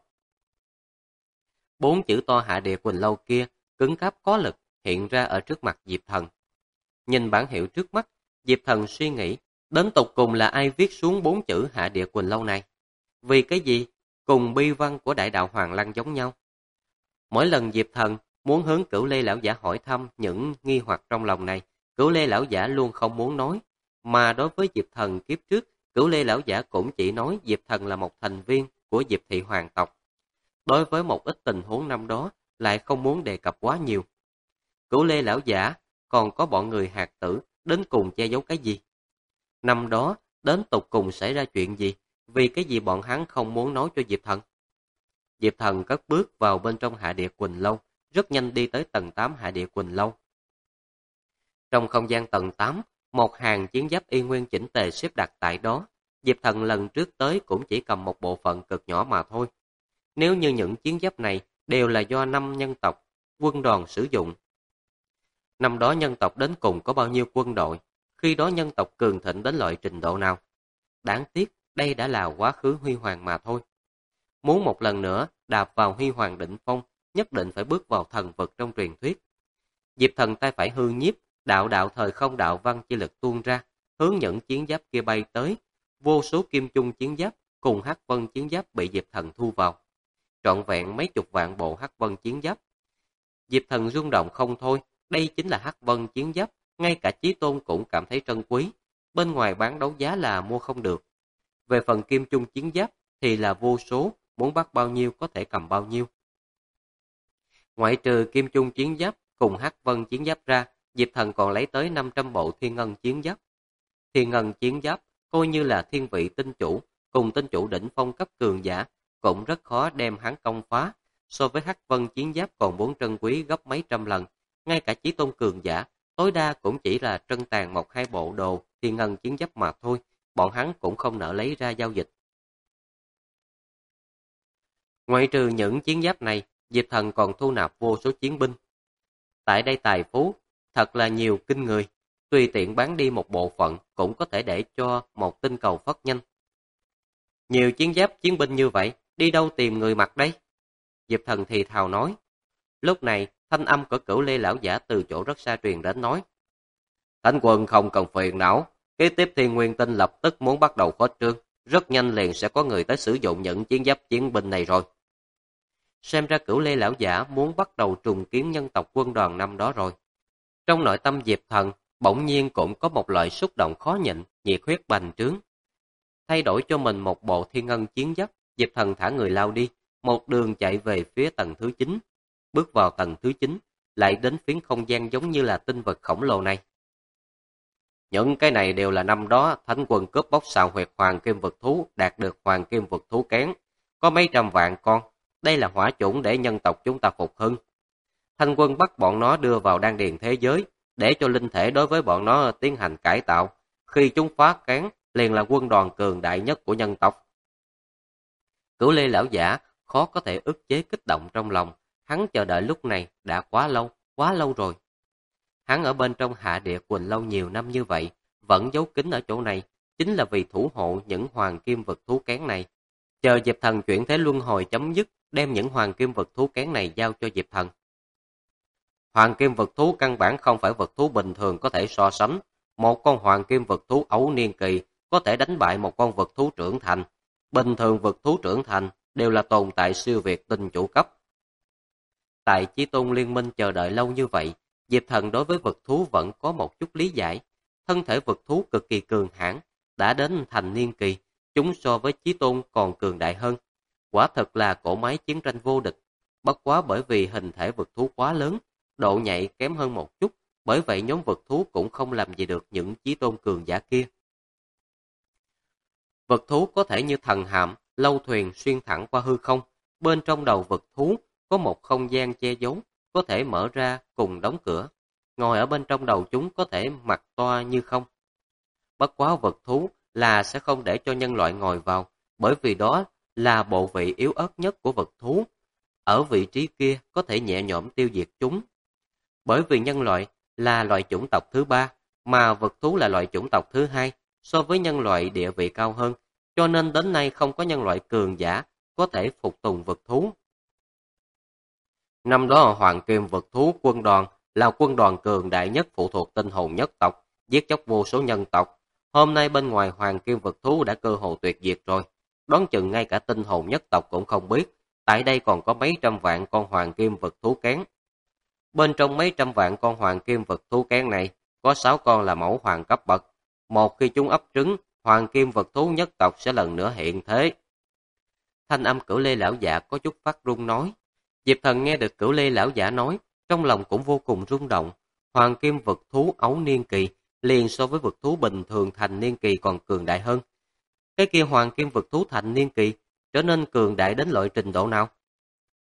4 chữ to Hạ Địa Quỳnh Lâu kia, cứng cáp có lực, hiện ra ở trước mặt Diệp Thần. Nhìn bản hiệu trước mắt, Diệp Thần suy nghĩ, đến tột cùng là ai viết xuống 4 chữ Hạ Địa Quỳnh Lâu này? Vì cái gì? Cùng bi văn của Đại Đạo Hoàng Lăng giống nhau. Mỗi lần Diệp Thần muốn hướng Cửu Lê lão giả hỏi thăm những nghi hoặc trong lòng này, Cửu Lê lão giả luôn không muốn nói, mà đối với Diệp Thần kiếp trước, Cửu Lê lão giả cũng chỉ nói Diệp Thần là một thành viên của Diệp thị hoàng tộc. Đối với một ít tình huống năm đó, lại không muốn đề cập quá nhiều. Cửu Lê lão giả còn có bọn người hạt tử đến cùng che giấu cái gì? Năm đó, đến tột cùng xảy ra chuyện gì? Vì cái gì bọn hắn không muốn nói cho Diệp Thần? Diệp Thần cất bước vào bên trong Hạ Địa Quỳnh Lâu, rất nhanh đi tới tầng 8 Hạ Địa Quỳnh Lâu. Trong không gian tầng 8, một hàng chiến giáp y nguyên chỉnh tề xếp đặt tại đó. Diệp Thần lần trước tới cũng chỉ cầm một bộ phận cực nhỏ mà thôi. Nếu như những chiến giáp này đều là do 5 nhân tộc, quân đoàn sử dụng. Năm đó nhân tộc đến cùng có bao nhiêu quân đội, khi đó nhân tộc cường thịnh đến loại trình độ nào. Đáng tiếc, đây đã là quá khứ huy hoàng mà thôi. Muốn một lần nữa đạp vào huy hoàng đỉnh phong, nhất định phải bước vào thần vực trong truyền thuyết. Diệp Thần tay phải hư nhiếp, đạo đạo thời không đạo văn chi lực tuôn ra, hướng những chiến giáp kia bay tới. Vô số kim chung chiến giáp cùng hắc vân chiến giáp bị Diệp Thần thu vào. Trọn vẹn mấy chục vạn bộ hắc vân chiến giáp. Diệp Thần rung động không thôi, đây chính là hắc vân chiến giáp, ngay cả Chí Tôn cũng cảm thấy trân quý. Bên ngoài bán đấu giá là mua không được. Về phần kim chung chiến giáp thì là vô số, muốn bắt bao nhiêu có thể cầm bao nhiêu. Ngoại trừ kim chung chiến giáp cùng hắc vân chiến giáp ra, Diệp Thần còn lấy tới 500 bộ thiên ngân chiến giáp. Thiên ngân chiến giáp coi như là thiên vị tinh chủ, cùng tinh chủ đỉnh phong cấp cường giả, cũng rất khó đem hắn công phá. So với hắc vân chiến giáp còn muốn trân quý gấp mấy trăm lần, ngay cả Chí Tôn cường giả, tối đa cũng chỉ là trân tàn một hai bộ đồ thiên ngân chiến giáp mà thôi, bọn hắn cũng không nỡ lấy ra giao dịch. Ngoại trừ những chiến giáp này, Diệp Thần còn thu nạp vô số chiến binh. Tại đây tài phú thật là nhiều kinh người, tùy tiện bán đi một bộ phận cũng có thể để cho một tinh cầu phất nhanh. Nhiều chiến giáp chiến binh như vậy, đi đâu tìm người mặc đấy? Diệp Thần thì thào nói. Lúc này, thanh âm của Cửu Lê lão giả từ chỗ rất xa truyền đến nói. Thánh quân không cần phiền não, kế tiếp Thiên Nguyên Tinh lập tức muốn bắt đầu khuếch trương, rất nhanh liền sẽ có người tới sử dụng những chiến giáp chiến binh này rồi. Xem ra Cửu Lê lão giả muốn bắt đầu trùng kiến nhân tộc quân đoàn năm đó rồi. Trong nội tâm Diệp Thần, bỗng nhiên cũng có một loại xúc động khó nhịn, nhiệt huyết bành trướng. Thay đổi cho mình một bộ thiên ngân chiến giáp, Diệp Thần thả người lao đi, một đường chạy về phía tầng thứ 9. Bước vào tầng thứ 9, lại đến phiến không gian giống như là tinh vật khổng lồ này. Những cái này đều là năm đó Thánh quân cướp bóc xào huyệt hoàng kim vực thú, đạt được hoàng kim vực thú kén, có mấy trăm vạn con. Đây là hỏa chủng để nhân tộc chúng ta phục hưng. Thanh quân bắt bọn nó đưa vào đan điền thế giới, để cho linh thể đối với bọn nó tiến hành cải tạo. Khi chúng phá kén, liền là quân đoàn cường đại nhất của nhân tộc. Cửu Lê lão giả khó có thể ức chế kích động trong lòng, hắn chờ đợi lúc này đã quá lâu rồi. Hắn ở bên trong Hạ Địa Quỳnh Lâu nhiều năm như vậy, vẫn giấu kín ở chỗ này, chính là vì thủ hộ những hoàng kim vực thú kén này. Chờ Diệp Thần chuyển thế luân hồi chấm dứt, đem những hoàng kim vực thú kén này giao cho Diệp Thần. Hoàng kim vực thú căn bản không phải vực thú bình thường có thể so sánh. Một con hoàng kim vực thú ấu niên kỳ có thể đánh bại một con vực thú trưởng thành. Bình thường vực thú trưởng thành đều là tồn tại siêu việt tinh chủ cấp. Tại Chí Tôn Liên Minh chờ đợi lâu như vậy, Diệp Thần đối với vực thú vẫn có một chút lý giải. Thân thể vực thú cực kỳ cường hãn, đã đến thành niên kỳ, chúng so với Chí Tôn còn cường đại hơn. Quả thật là cỗ máy chiến tranh vô địch. Bất quá bởi vì hình thể vực thú quá lớn, độ nhạy kém hơn một chút, bởi vậy nhóm vực thú cũng không làm gì được những Chí Tôn cường giả kia. Vực thú có thể như thần hạm, lâu thuyền xuyên thẳng qua hư không, bên trong đầu vực thú có một không gian che giấu, có thể mở ra cùng đóng cửa. Ngồi ở bên trong đầu chúng có thể mặc toa như không. Bất quá vực thú là sẽ không để cho nhân loại ngồi vào, bởi vì đó là bộ vị yếu ớt nhất của vực thú. Ở vị trí kia có thể nhẹ nhõm tiêu diệt chúng. Bởi vì nhân loại là loại chủng tộc thứ 3, mà vực thú là loại chủng tộc thứ 2, so với nhân loại địa vị cao hơn, cho nên đến nay không có nhân loại cường giả có thể phục tùng vực thú. Năm đó Hoàng Kim vực thú quân đoàn là quân đoàn cường đại nhất phụ thuộc tinh hồn nhất tộc, giết chóc vô số nhân tộc. Hôm nay bên ngoài Hoàng Kim vực thú đã cơ hồ tuyệt diệt rồi, đoán chừng ngay cả tinh hồn nhất tộc cũng không biết. Tại đây còn có mấy trăm vạn con Hoàng Kim vực thú kén. Bên trong mấy trăm vạn con Hoàng Kim vực thú kén này, có 6 con là mẫu hoàng cấp bậc. Một khi chúng ấp trứng, Hoàng Kim vực thú nhất tộc sẽ lần nữa hiện thế. Thanh âm Cửu Lê lão giả có chút phát run nói. Diệp Thần nghe được Cửu Lê lão giả nói, trong lòng cũng vô cùng rung động. Hoàng Kim vực thú ấu niên kỳ, liền so với vực thú bình thường thành niên kỳ còn cường đại hơn. Cái kia Hoàng Kim vực thú thành niên kỳ, trở nên cường đại đến loại trình độ nào?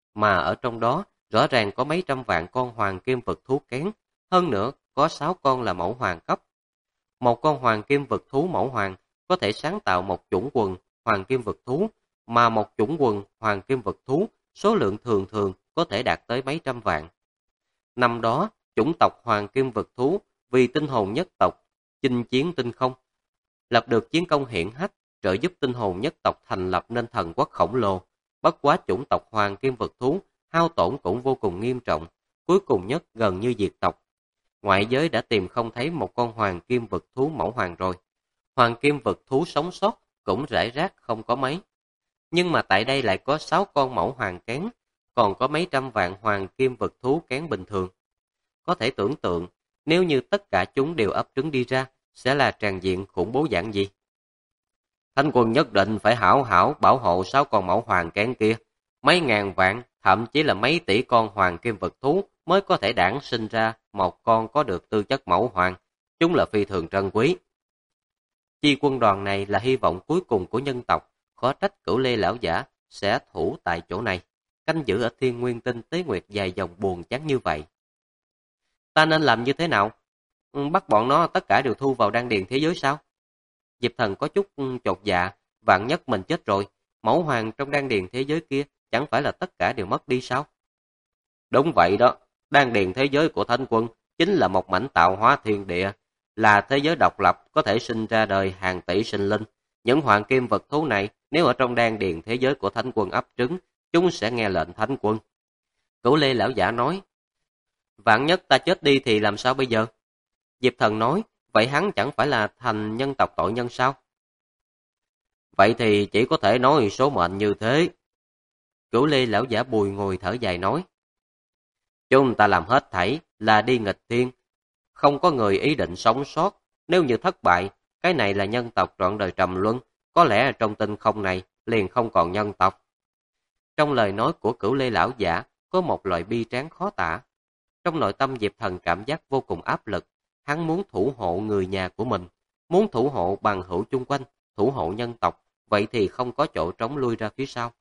mà ở trong đó rõ ràng có mấy trăm vạn con hoàng kim vực thú kén, hơn nữa có 6 con là mẫu hoàng cấp. Một con hoàng kim vực thú mẫu hoàng có thể sáng tạo một chủng quần hoàng kim vực thú, mà một chủng quần hoàng kim vực thú số lượng thường thường có thể đạt tới mấy trăm vạn. Năm đó, chủng tộc hoàng kim vực thú vì tinh hồn nhất tộc chinh chiến tinh không, lập được chiến công hiển hách, trợ giúp tinh hồn nhất tộc thành lập nên thần quốc khổng lồ. Bất quá chủng tộc hoàng kim vực thú hao tổn cũng vô cùng nghiêm trọng, cuối cùng nhất gần như diệt tộc. Ngoại giới đã tìm không thấy một con hoàng kim vực thú mẫu hoàng rồi. Hoàng kim vực thú sống sót cũng rải rác không có mấy. Nhưng mà tại đây lại có 6 con mẫu hoàng kén, còn có mấy trăm vạn hoàng kim vực thú kén bình thường. Có thể tưởng tượng, nếu như tất cả chúng đều ấp trứng đi ra, sẽ là tràn diện khủng bố dạng gì? Thánh quân nhất định phải hảo hảo bảo hộ 6 con mẫu hoàng kén kia. Mấy ngàn vạn, thậm chí là mấy tỷ con hoàng kim vực thú mới có thể đản sinh ra một con có được tư chất mẫu hoàng. Chúng là phi thường trân quý. Chi quân đoàn này là hy vọng cuối cùng của nhân tộc, khó trách Cửu Lê lão giả sẽ thủ tại chỗ này, canh giữ ở Thiên Nguyên Tinh Tế Nguyệt dài dòng buồn chán như vậy. Ta nên làm như thế nào? Bắt bọn nó tất cả đều thu vào đan điền thế giới sao? Diệp Thần có chút chột dạ, vạn nhất mình chết rồi, mẫu hoàng trong đan điền thế giới kia chẳng phải là tất cả đều mất đi sao? Đúng vậy đó, đan điền thế giới của Thánh Quân chính là một mảnh tạo hóa thiên địa, là thế giới độc lập có thể sinh ra đời hàng tỷ sinh linh. Những hoàng kim vật thú này nếu ở trong đan điền thế giới của Thánh Quân ấp trứng, chúng sẽ nghe lệnh Thánh Quân. Cửu Lê lão giả nói, vạn nhất ta chết đi thì làm sao bây giờ? Diệp Thần nói, vậy hắn chẳng phải là thành nhân tộc tội nhân sao? Vậy thì chỉ có thể nói số mệnh như thế. Cửu Lê lão giả bùi ngồi thở dài nói, chúng ta làm hết thảy là đi nghịch thiên, không có người ý định sống sót. Nếu như thất bại, cái này là nhân tộc trọn đời trầm luân, có lẽ trong tinh không này liền không còn nhân tộc. Trong lời nói của Cửu Lê lão giả có một loại bi tráng khó tả. Trong nội tâm Diệp Thần cảm giác vô cùng áp lực, hắn muốn thủ hộ người nhà của mình, muốn thủ hộ bằng hữu chung quanh, thủ hộ nhân tộc, vậy thì không có chỗ trống lui ra phía sau.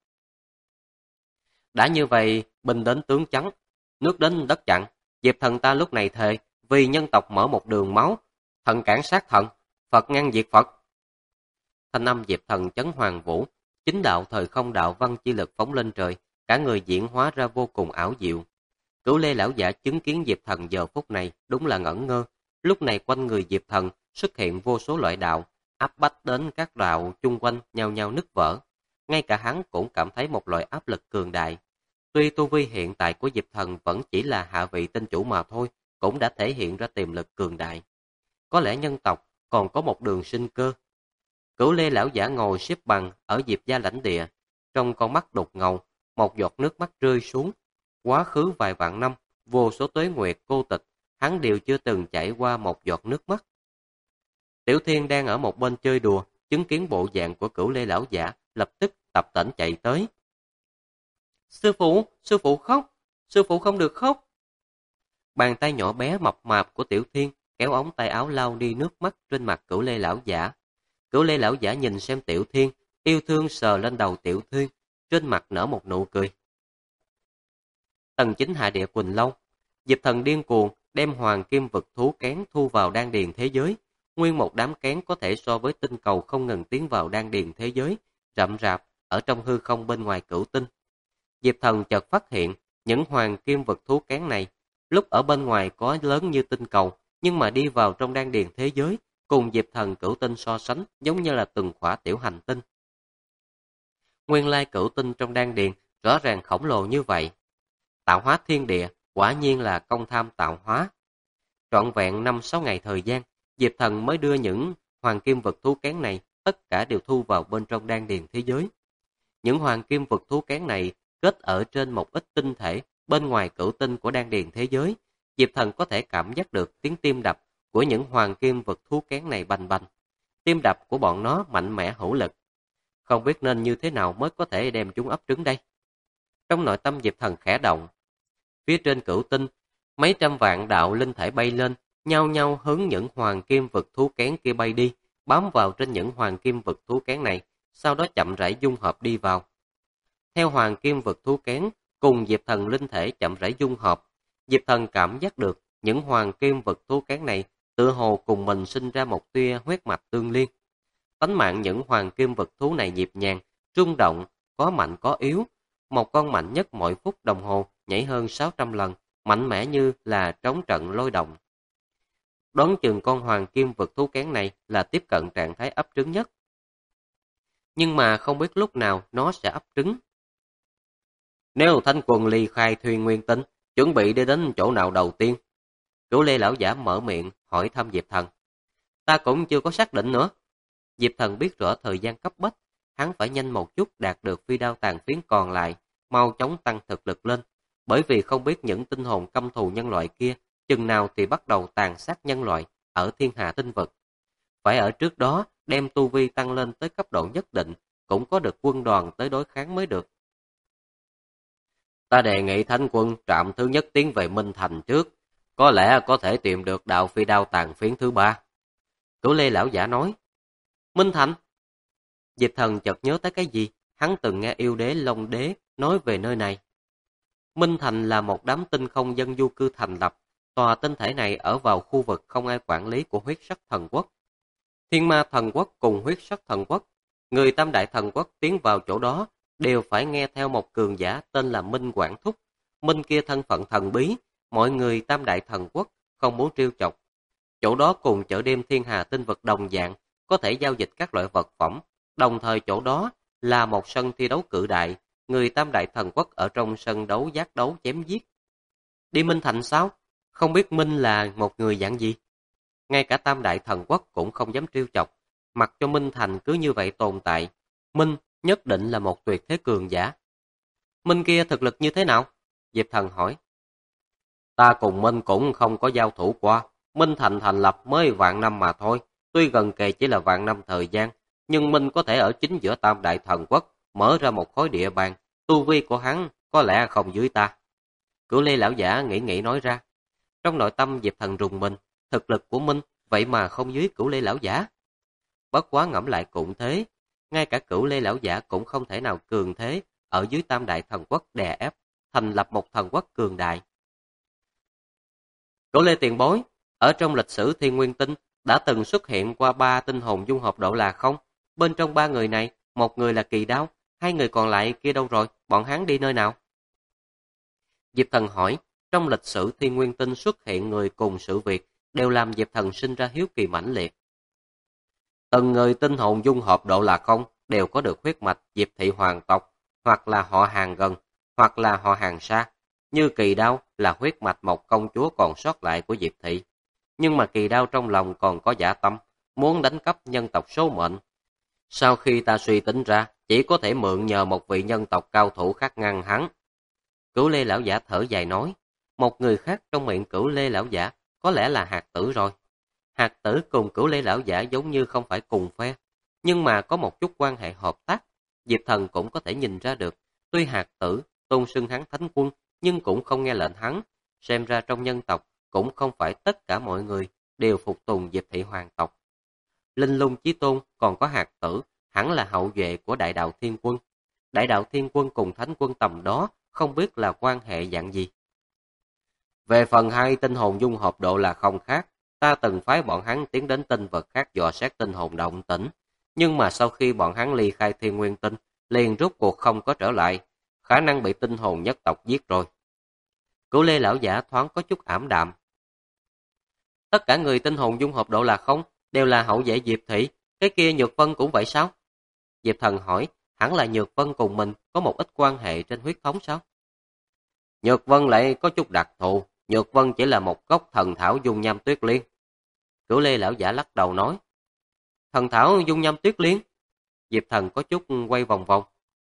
Đã như vậy, binh đến tướng chắn, nước đến đất chặn, Diệp Thần ta lúc này thề, vì nhân tộc mở một đường máu, thần cản sát thần, Phật ngăn diệt Phật. Thanh âm Diệp Thần chấn hoàng vũ, chính đạo thời không đạo văn chi lực phóng lên trời, cả người diễn hóa ra vô cùng ảo diệu. Cửu Lê lão giả chứng kiến Diệp Thần giờ phút này đúng là ngẩn ngơ, lúc này quanh người Diệp Thần xuất hiện vô số loại đạo, áp bách đến các đạo chung quanh nhao nhao nứt vỡ. Ngay cả hắn cũng cảm thấy một loại áp lực cường đại. Tuy tu vi hiện tại của Diệp Thần vẫn chỉ là hạ vị tinh chủ mà thôi, cũng đã thể hiện ra tiềm lực cường đại. Có lẽ nhân tộc còn có một đường sinh cơ. Cửu Lê lão giả ngồi xếp bằng ở Diệp gia lãnh địa, trong con mắt đục ngầu, một giọt nước mắt rơi xuống. Quá khứ vài vạn năm, vô số tuế nguyệt cô tịch, hắn đều chưa từng chảy qua một giọt nước mắt. Tiểu Thiên đang ở một bên chơi đùa, chứng kiến bộ dạng của Cửu Lê lão giả, lập tức tập tễnh chạy tới. Sư phụ khóc, sư phụ không được khóc. Bàn tay nhỏ bé mập mạp của Tiểu Thiên kéo ống tay áo lau đi nước mắt trên mặt Cửu Lê lão giả. Cửu Lê lão giả nhìn xem Tiểu Thiên, yêu thương sờ lên đầu Tiểu Thiên, trên mặt nở một nụ cười. Tầng 9 hạ địa Quỳnh Lâu, Diệp Thần điên cuồng đem hoàng kim vực thú kén thu vào đan điền thế giới. Nguyên một đám kén có thể so với tinh cầu không ngừng tiến vào đan điền thế giới, rậm rạp ở trong hư không bên ngoài cửu tinh. Diệp Thần chợt phát hiện, những hoàng kim vực thú kén này, lúc ở bên ngoài có lớn như tinh cầu, nhưng mà đi vào trong đan điền thế giới, cùng Diệp Thần cửu tinh so sánh giống như là từng khỏa tiểu hành tinh. Nguyên lai cửu tinh trong đan điền rõ ràng khổng lồ như vậy. Tạo hóa thiên địa, quả nhiên là công tham tạo hóa. Trọn vẹn 5-6 ngày thời gian, Diệp Thần mới đưa những hoàng kim vực thú kén này tất cả đều thu vào bên trong đan điền thế giới. Những hoàng kim vực thú kén này kết ở trên một ít tinh thể bên ngoài cửu tinh của đan điền thế giới. Diệp Thần có thể cảm giác được tiếng tim đập của những hoàng kim vực thú kén này bành bành. Tim đập của bọn nó mạnh mẽ hữu lực. Không biết nên như thế nào mới có thể đem chúng ấp trứng đây. Trong nội tâm Diệp Thần khẽ động. Phía trên cửu tinh, mấy trăm vạn đạo linh thể bay lên, nhao nhao hướng những hoàng kim vực thú kén kia bay đi, bám vào trên những hoàng kim vực thú kén này, sau đó chậm rãi dung hợp đi vào. Theo hoàng kim vực thú kén cùng Diệp Thần linh thể chậm rãi dung hợp. Diệp Thần cảm giác được những hoàng kim vật thú cán này tựa hồ cùng mình sinh ra một tia huyết mạch tương liên. Tánh mạng những hoàng kim vật thú này nhịp nhàng, rung động, có mạnh có yếu. Một con mạnh nhất mỗi phút đồng hồ nhảy hơn 600 lần, mạnh mẽ như là trống trận lôi động. Đoán chừng con hoàng kim vật thú cán này là tiếp cận trạng thái ấp trứng nhất. Nhưng mà không biết lúc nào nó sẽ ấp trứng. Nếu Thánh Quân ly khai Thuyền Nguyên Tinh, chuẩn bị đi đến chỗ nào đầu tiên? Cửu Lê lão giả mở miệng hỏi thăm Diệp Thần. Ta cũng chưa có xác định nữa. Diệp Thần biết rõ thời gian cấp bách, hắn phải nhanh một chút đạt được phi đao tàn phiến còn lại, mau chóng tăng thực lực lên, bởi vì không biết những tinh hồn căm thù nhân loại kia chừng nào thì bắt đầu tàn sát nhân loại ở thiên hà tinh vực. Phải ở trước đó đem tu vi tăng lên tới cấp độ nhất định, cũng có được quân đoàn tới đối kháng mới được. Ta đề nghị Thánh Quân trạm thứ nhất tiến về Minh Thành trước, có lẽ có thể tìm được đạo phi đao tàn phiến thứ 3. Cửu Lê lão giả nói. Minh Thành? Diệp Thần chợt nhớ tới cái gì, hắn từng nghe yêu đế Long Đế nói về nơi này. Minh Thành là một đám tinh không dân du cư thành lập, tòa tinh thể này ở vào khu vực không ai quản lý của huyết sắc thần quốc. Thiên ma thần quốc cùng huyết sắc thần quốc, người tam đại thần quốc tiến vào chỗ đó đều phải nghe theo một cường giả tên là Minh Quảng Thúc. Minh kia thân phận thần bí, mọi người tam đại thần quốc không muốn trêu chọc. Chỗ đó cùng chợ đêm thiên hà tinh vực đồng dạng, có thể giao dịch các loại vật phẩm. Đồng thời chỗ đó là một sân thi đấu cự đại, người tam đại thần quốc ở trong sân đấu giác đấu chém giết. Đi Minh Thành sao? Không biết Minh là một người dạng gì? Ngay cả tam đại thần quốc cũng không dám trêu chọc, mặc cho Minh Thành cứ như vậy tồn tại. Minh nhất định là một tuyệt thế cường giả. Minh kia thực lực như thế nào? Diệp Thần hỏi. Ta cùng Minh cũng không có giao thủ qua. Minh Thành thành lập mới vạn năm mà thôi. Tuy gần kề chỉ là vạn năm thời gian, nhưng Minh có thể ở chính giữa tam đại thần quốc, mở ra một khối địa bàn. Tu vi của hắn có lẽ không dưới ta. Cửu Lê lão giả nghĩ nói ra. Trong nội tâm Diệp Thần rùng mình, thực lực của Minh vậy mà không dưới Cửu Lê lão giả. Bất quá ngẫm lại cũng thế, ngay cả Cửu Lê lão giả cũng không thể nào cường thế ở dưới tam đại thần quốc đè ép, thành lập một thần quốc cường đại. Cửu Lê tiền bối, ở trong lịch sử Thiên Nguyên Tinh đã từng xuất hiện qua 3 tinh hồn dung hợp độ là không? Bên trong 3 người này, một người là Kỳ Đao, 2 người còn lại kia đâu rồi? Bọn hắn đi nơi nào? Diệp Thần hỏi, trong lịch sử Thiên Nguyên Tinh xuất hiện người cùng sự việc đều làm Diệp Thần sinh ra hiếu kỳ mãnh liệt. Từng người tinh hồn dung hợp độ là không đều có được huyết mạch Diệp thị hoàng tộc, hoặc là họ hàng gần, hoặc là họ hàng xa. Như Kỳ Đao là huyết mạch một công chúa còn sót lại của Diệp thị. Nhưng mà Kỳ Đao trong lòng còn có dã tâm, muốn đánh cắp nhân tộc số mệnh. Sau khi ta suy tính ra, chỉ có thể mượn nhờ một vị nhân tộc cao thủ khác ngăn hắn. Cửu Lê lão giả thở dài nói, một người khác trong miệng Cửu Lê lão giả có lẽ là Hạt Tử rồi. Hạt Tử cùng Cửu Lê lão giả giống như không phải cùng phe, nhưng mà có một chút quan hệ hợp tác. Diệp Thần cũng có thể nhìn ra được, tuy Hạt Tử tôn xưng hắn Thánh Quân, nhưng cũng không nghe lệnh hắn. Xem ra trong nhân tộc cũng không phải tất cả mọi người đều phục tùng Diệp thị hoàng tộc. Linh Lung Chí Tôn còn có Hạt Tử, hẳn là hậu duệ của Đại đạo Thiên Quân. Đại đạo Thiên Quân cùng Thánh Quân tầm đó không biết là quan hệ dạng gì. Về phần 2 tinh hồn dung hợp độ là không khác, ta từng phái bọn hắn tiến đến tinh vực khác dò xét tinh hồn động tĩnh, nhưng mà sau khi bọn hắn ly khai Thiên Nguyên Tinh, liền rút cuộc không có trở lại, khả năng bị tinh hồn nhất tộc giết rồi. Cửu Lê lão giả thoáng có chút ảm đạm. Tất cả người tinh hồn dung hợp độ là không đều là hậu vệ Diệp thị, cái kia Nhược Vân cũng vậy sao? Diệp Thần hỏi, hẳn là Nhược Vân cùng mình có một ít quan hệ trên huyết thống sao? Nhược Vân lại có chút đặc thù, Nhược Vân chỉ là một gốc thần thảo dung nham tuyết liên. Cửu Lê lão giả lắc đầu nói, thần thảo dung nham tuyết liên? Diệp Thần có chút quay vòng vòng.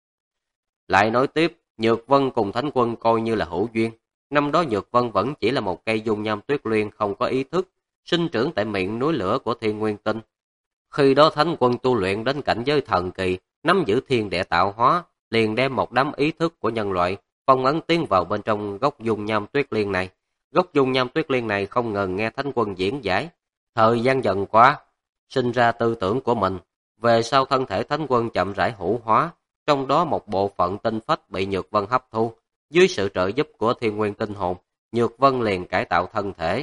Lại nói tiếp, Nhược Vân cùng Thánh Quân coi như là hữu duyên. Năm đó Nhược Vân vẫn chỉ là một cây dung nham tuyết liên không có ý thức, sinh trưởng tại miệng núi lửa của Thiên Nguyên Tinh. Khi đó Thánh Quân tu luyện đến cảnh giới thần kỳ, nắm giữ thiên địa tạo hóa, liền đem một đám ý thức của nhân loại phong ấn tiến vào bên trong gốc dung nham tuyết liên này. Gốc dung nham tuyết liên này không ngừng nghe Thánh Quân diễn giải. Thời gian dần qua, sinh ra tư tưởng của mình. Về sau thân thể Thánh Quân chậm rãi hữu hóa, trong đó một bộ phận tinh phách bị Nhược Vân hấp thu, Dưới sự trợ giúp của Thiên Nguyên Tinh Hồn, Nhược Vân liền cải tạo thân thể.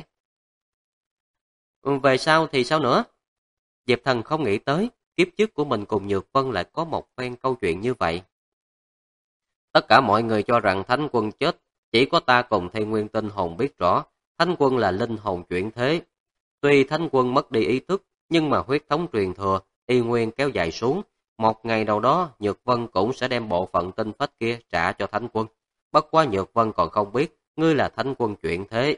Về sau thì sao nữa? Diệp Thần không nghĩ tới, kiếp trước của mình cùng Nhược Vân lại có một phen câu chuyện như vậy. Tất cả mọi người cho rằng Thánh Quân chết, chỉ có ta cùng Thiên Nguyên Tinh Hồn biết rõ, Thánh Quân là linh hồn chuyển thế. Tuy Thánh Quân mất đi ý thức, nhưng mà huyết thống truyền thừa, y nguyên kéo dài xuống. Một ngày nào đó, Nhược Vân cũng sẽ đem bộ phận tinh phách kia trả cho Thánh Quân. Bất quá Nhược Vân còn không biết, ngươi là Thánh Quân chuyển thế.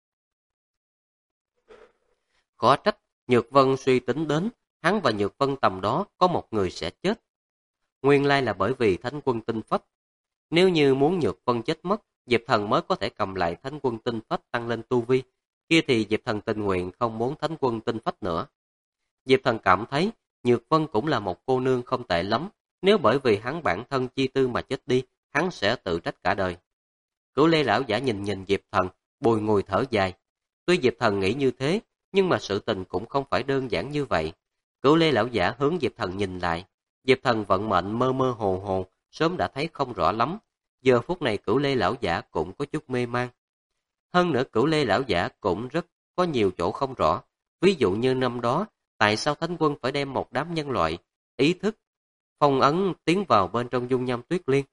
Khó trách, Nhược Vân suy tính đến, hắn và Nhược Vân tầm đó có một người sẽ chết. Nguyên lai là bởi vì Thánh Quân tinh phách. Nếu như muốn Nhược Vân chết mất, Diệp Thần mới có thể cầm lại Thánh Quân tinh phách tăng lên tu vi. Kia thì Diệp Thần tình nguyện không muốn Thánh Quân tinh phách nữa. Diệp Thần cảm thấy Nhược Vân cũng là một cô nương không tệ lắm. Nếu bởi vì hắn bản thân chi tư mà chết đi, hắn sẽ tự trách cả đời. Cửu Lê lão giả nhìn Diệp Thần, bùi ngùi thở dài. Tuy Diệp Thần nghĩ như thế, nhưng mà sự tình cũng không phải đơn giản như vậy. Cửu Lê lão giả hướng Diệp Thần nhìn lại. Diệp Thần vận mệnh mơ mơ hồ hồ, sớm đã thấy không rõ lắm. Giờ phút này Cửu Lê lão giả cũng có chút mê man. Hơn nữa Cửu Lê lão giả cũng rất có nhiều chỗ không rõ. Ví dụ như năm đó, tại sao Thánh Quân phải đem một đám nhân loại, ý thức, phong ấn tiến vào bên trong dung nham tuyết liên?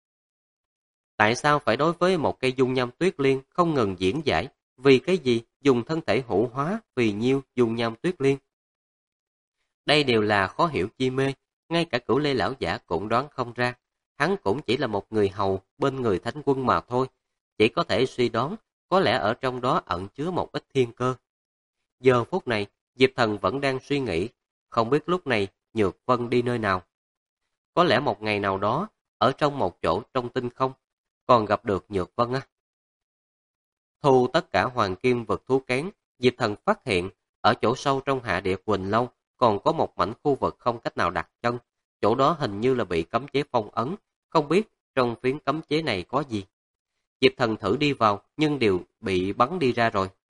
Tại sao phải đối với một cây dung nham tuyết liên không ngừng diễn giải? Vì cái gì dùng thân thể hữu hóa vì nhiêu dung nham tuyết liên? Đây đều là khó hiểu chi mê, ngay cả Cửu Lê lão giả cũng đoán không ra. Hắn cũng chỉ là một người hầu bên người Thánh Quân mà thôi, chỉ có thể suy đoán, có lẽ ở trong đó ẩn chứa một ít thiên cơ. Giờ phút này, Diệp Thần vẫn đang suy nghĩ, không biết lúc này Nhược Vân đi nơi nào. Có lẽ một ngày nào đó, ở trong một chỗ trong tinh không, còn gặp được Nhược Vân á. Thu tất cả hoàng kim vật thú kén, Diệp Thần phát hiện, ở chỗ sâu trong hạ địa Quỳnh Lâu, còn có một mảnh khu vực không cách nào đặt chân. Chỗ đó hình như là bị cấm chế phong ấn, không biết trong phiến cấm chế này có gì. Diệp Thần thử đi vào, nhưng đều bị bắn đi ra rồi.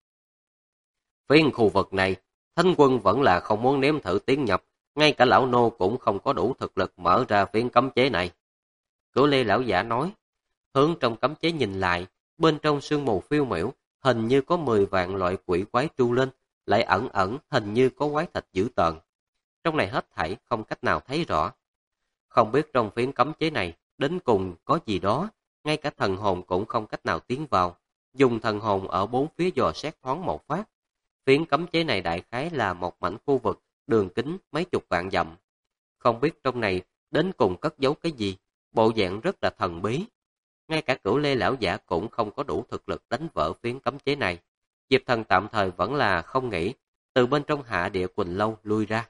Phiến khu vực này, Thánh Quân vẫn là không muốn nếm thử tiến nhập, ngay cả lão nô cũng không có đủ thực lực mở ra phiến cấm chế này. Cửu Lê lão giả nói, hướng trong cấm chế nhìn lại, bên trong sương mù phiêu miểu, hình như có 10 vạn loại quỷ quái tru lên, lại ẩn ẩn hình như có quái thạch dữ tợn. Trong này hết thảy không cách nào thấy rõ. Không biết trong phiến cấm chế này, đến cùng có gì đó, ngay cả thần hồn cũng không cách nào tiến vào. Dùng thần hồn ở bốn phía dò xét thoáng một phát. Phiến cấm chế này đại khái là một mảnh khu vực, đường kính mấy chục vạn dặm. Không biết trong này đến cùng cất giấu cái gì, bộ dạng rất là thần bí. Ngay cả Cửu Lê lão giả cũng không có đủ thực lực đánh vỡ phiến cấm chế này. Diệp Thần tạm thời vẫn là không nghĩ, từ bên trong hạ địa Quỳnh Lâu lui ra.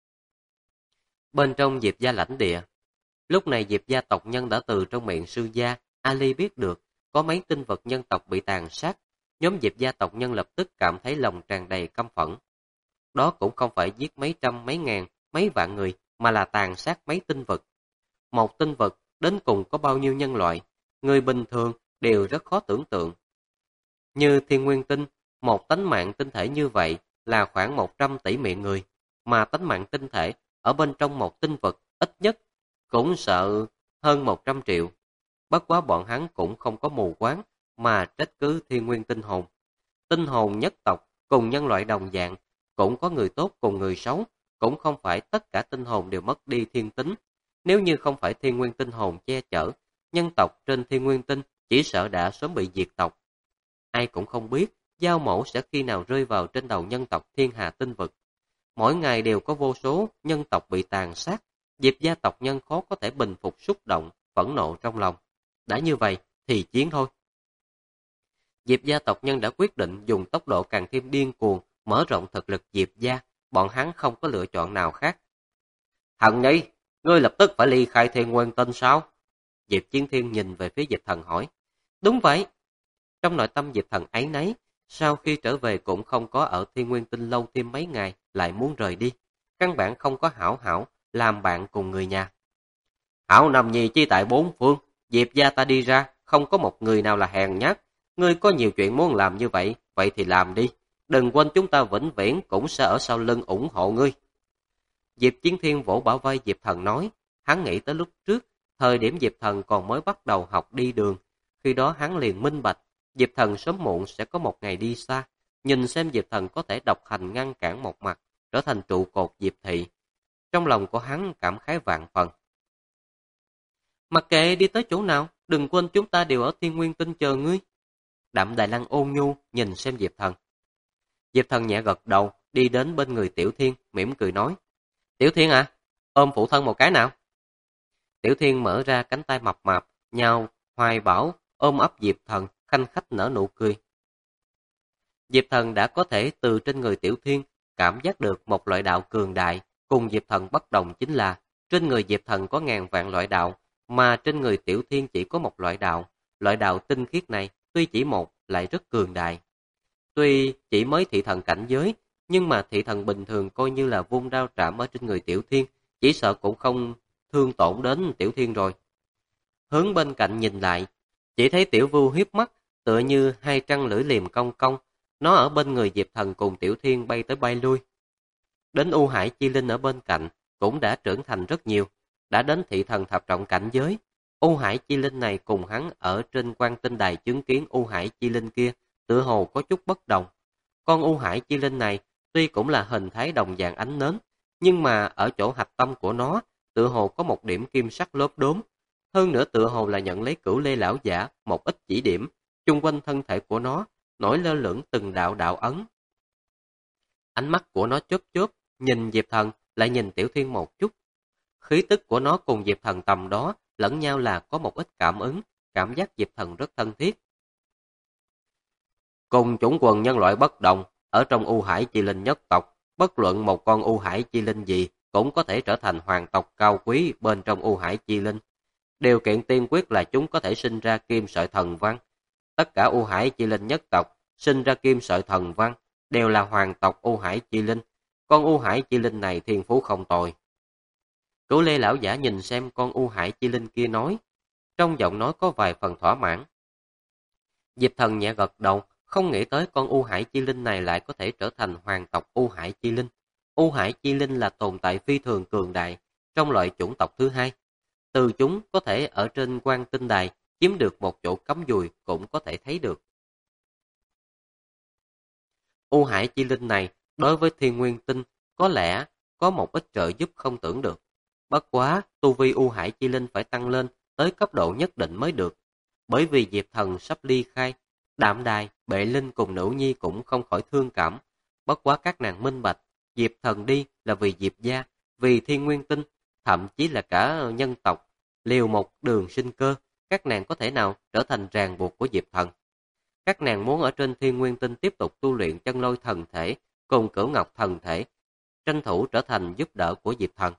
Bên trong Diệp gia lãnh địa, lúc này Diệp gia tộc nhân đã từ trong miệng sư gia, Ali biết được có mấy tinh vật nhân tộc bị tàn sát. Nhóm Diệp gia tộc nhân lập tức cảm thấy lòng tràn đầy căm phẫn. Đó cũng không phải giết mấy trăm, mấy ngàn, mấy vạn người, mà là tàn sát mấy tinh vật. Một tinh vật đến cùng có bao nhiêu nhân loại, người bình thường đều rất khó tưởng tượng. Như Thiên Nguyên Tinh, một tánh mạng tinh thể như vậy là khoảng 100 tỷ miệng người, mà tánh mạng tinh thể ở bên trong một tinh vật ít nhất cũng sợ hơn 100 triệu. Bất quá bọn hắn cũng không có mù quáng mà trách cứ Thiên Nguyên Tinh Hồn. Tinh hồn nhất tộc cùng nhân loại đồng dạng, cũng có người tốt cùng người xấu, cũng không phải tất cả tinh hồn đều mất đi thiên tính. Nếu như không phải Thiên Nguyên Tinh Hồn che chở, nhân tộc trên Thiên Nguyên Tinh chỉ sợ đã sớm bị diệt tộc. Ai cũng không biết dao mổ sẽ khi nào rơi vào trên đầu nhân tộc Thiên Hà Tinh Vực. Mỗi ngày đều có vô số nhân tộc bị tàn sát, Diệp gia tộc nhân khó có thể bình phục xúc động, phẫn nộ trong lòng. Đã như vậy thì chiến thôi. Diệp gia tộc nhân đã quyết định dùng tốc độ càng thêm điên cuồng, mở rộng thực lực Diệp gia, bọn hắn không có lựa chọn nào khác. Thần Nhi, ngươi lập tức phải ly khai Thiên Nguyên Tinh sao? Diệp Chiến Thiên nhìn về phía Diệp Thần hỏi. Đúng vậy. Trong nội tâm Diệp Thần áy náy, sau khi trở về cũng không có ở Thiên Nguyên Tinh lâu thêm mấy ngày, lại muốn rời đi. Căn bản không có hảo hảo, làm bạn cùng người nhà. Hảo nằm nhì chi tại bốn phương, Diệp gia ta đi ra, không có một người nào là hèn nhát. Ngươi có nhiều chuyện muốn làm như vậy, vậy thì làm đi. Đừng quên chúng ta vĩnh viễn cũng sẽ ở sau lưng ủng hộ ngươi. Diệp Chiến Thiên vỗ bả vai Diệp Thần nói, hắn nghĩ tới lúc trước, Thời điểm Diệp Thần còn mới bắt đầu học đi đường, khi đó hắn liền minh bạch, Diệp Thần sớm muộn sẽ có một ngày đi xa, nhìn xem Diệp Thần có thể độc hành ngăn cản một mặt, trở thành trụ cột Diệp thị. Trong lòng của hắn cảm khái vạn phần. Mặc kệ đi tới chỗ nào, đừng quên chúng ta đều ở Thiên Nguyên Tinh chờ ngươi. Đạm Đài Lăng ôn nhu nhìn xem Diệp Thần. Diệp Thần nhẹ gật đầu, đi đến bên người Tiểu Thiên, mỉm cười nói. Tiểu Thiên à, ôm phụ thân một cái nào. Tiểu Thiên mở ra cánh tay mập mạp, nhào, hoài bảo, ôm ấp Diệp Thần, khanh khách nở nụ cười. Diệp Thần đã có thể từ trên người Tiểu Thiên cảm giác được một loại đạo cường đại, cùng Diệp Thần bất đồng chính là trên người Diệp Thần có ngàn vạn loại đạo, mà trên người Tiểu Thiên chỉ có một loại đạo tinh khiết này tuy chỉ một lại rất cường đại. Tuy chỉ mới thị thần cảnh giới, nhưng mà thị thần bình thường coi như là vung đao trảm ở trên người Tiểu Thiên, chỉ sợ cũng không thương tổn đến Tiểu Thiên rồi. Hướng bên cạnh nhìn lại, chỉ thấy Tiểu Vưu hiếp mắt, tựa như hai trăng lưỡi liềm cong cong, nó ở bên người Diệp Thần cùng Tiểu Thiên bay tới bay lui. Đến U Hải Chi Linh ở bên cạnh, cũng đã trưởng thành rất nhiều, đã đến thị thần thập trọng cảnh giới. U Hải Chi Linh này cùng hắn ở trên Quan Tinh Đài chứng kiến U Hải Chi Linh kia, tựa hồ có chút bất đồng. Con U Hải Chi Linh này tuy cũng là hình thái đồng dạng ánh nến, nhưng mà ở chỗ hạch tâm của nó, tựa hồ có một điểm kim sắc lốp đốm. Hơn nữa tựa hồ là nhận lấy Cửu Lê lão giả một ít chỉ điểm, chung quanh thân thể của nó nổi lơ lửng từng đạo đạo ấn. Ánh mắt của nó chớp chớp, nhìn Diệp Thần lại nhìn Tiểu Thiên một chút. Khí tức của nó cùng Diệp Thần tầm đó lẫn nhau là có một ít cảm ứng, cảm giác Diệp Thần rất thân thiết. Cùng chủng quần nhân loại bất đồng, ở trong U Hải Chi Linh nhất tộc, bất luận một con U Hải Chi Linh gì cũng có thể trở thành hoàng tộc cao quý bên trong U Hải Chi Linh. Điều kiện tiên quyết là chúng có thể sinh ra kim sợi thần văn. Tất cả U Hải Chi Linh nhất tộc sinh ra kim sợi thần văn đều là hoàng tộc U Hải Chi Linh. Con U Hải Chi Linh này thiên phú không tồi. Cửu Lê lão giả nhìn xem con U Hải Chi Linh kia nói, trong giọng nói có vài phần thỏa mãn. Diệp Thần nhẹ gật đầu, không nghĩ tới con U Hải Chi Linh này lại có thể trở thành hoàng tộc U Hải Chi Linh. U Hải Chi Linh là tồn tại phi thường cường đại trong loại chủng tộc thứ hai. Từ chúng có thể ở trên Quan Tinh Đài chiếm được một chỗ cắm dùi cũng có thể thấy được. U Hải Chi Linh này đối với Thiên Nguyên Tinh có lẽ có một ít trợ giúp không tưởng được. Bất quá, tu vi U Hải Chi Linh phải tăng lên tới cấp độ nhất định mới được. Bởi vì Diệp Thần sắp ly khai, Đạm Đài, Bệ Linh cùng Nữ Nhi cũng không khỏi thương cảm. Bất quá các nàng minh bạch, Diệp Thần đi là vì Diệp gia, vì Thiên Nguyên Tinh, thậm chí là cả nhân tộc, liều một đường sinh cơ, các nàng có thể nào trở thành ràng buộc của Diệp Thần. Các nàng muốn ở trên Thiên Nguyên Tinh tiếp tục tu luyện chân lôi thần thể cùng Cửu Ngọc thần thể, tranh thủ trở thành giúp đỡ của Diệp Thần.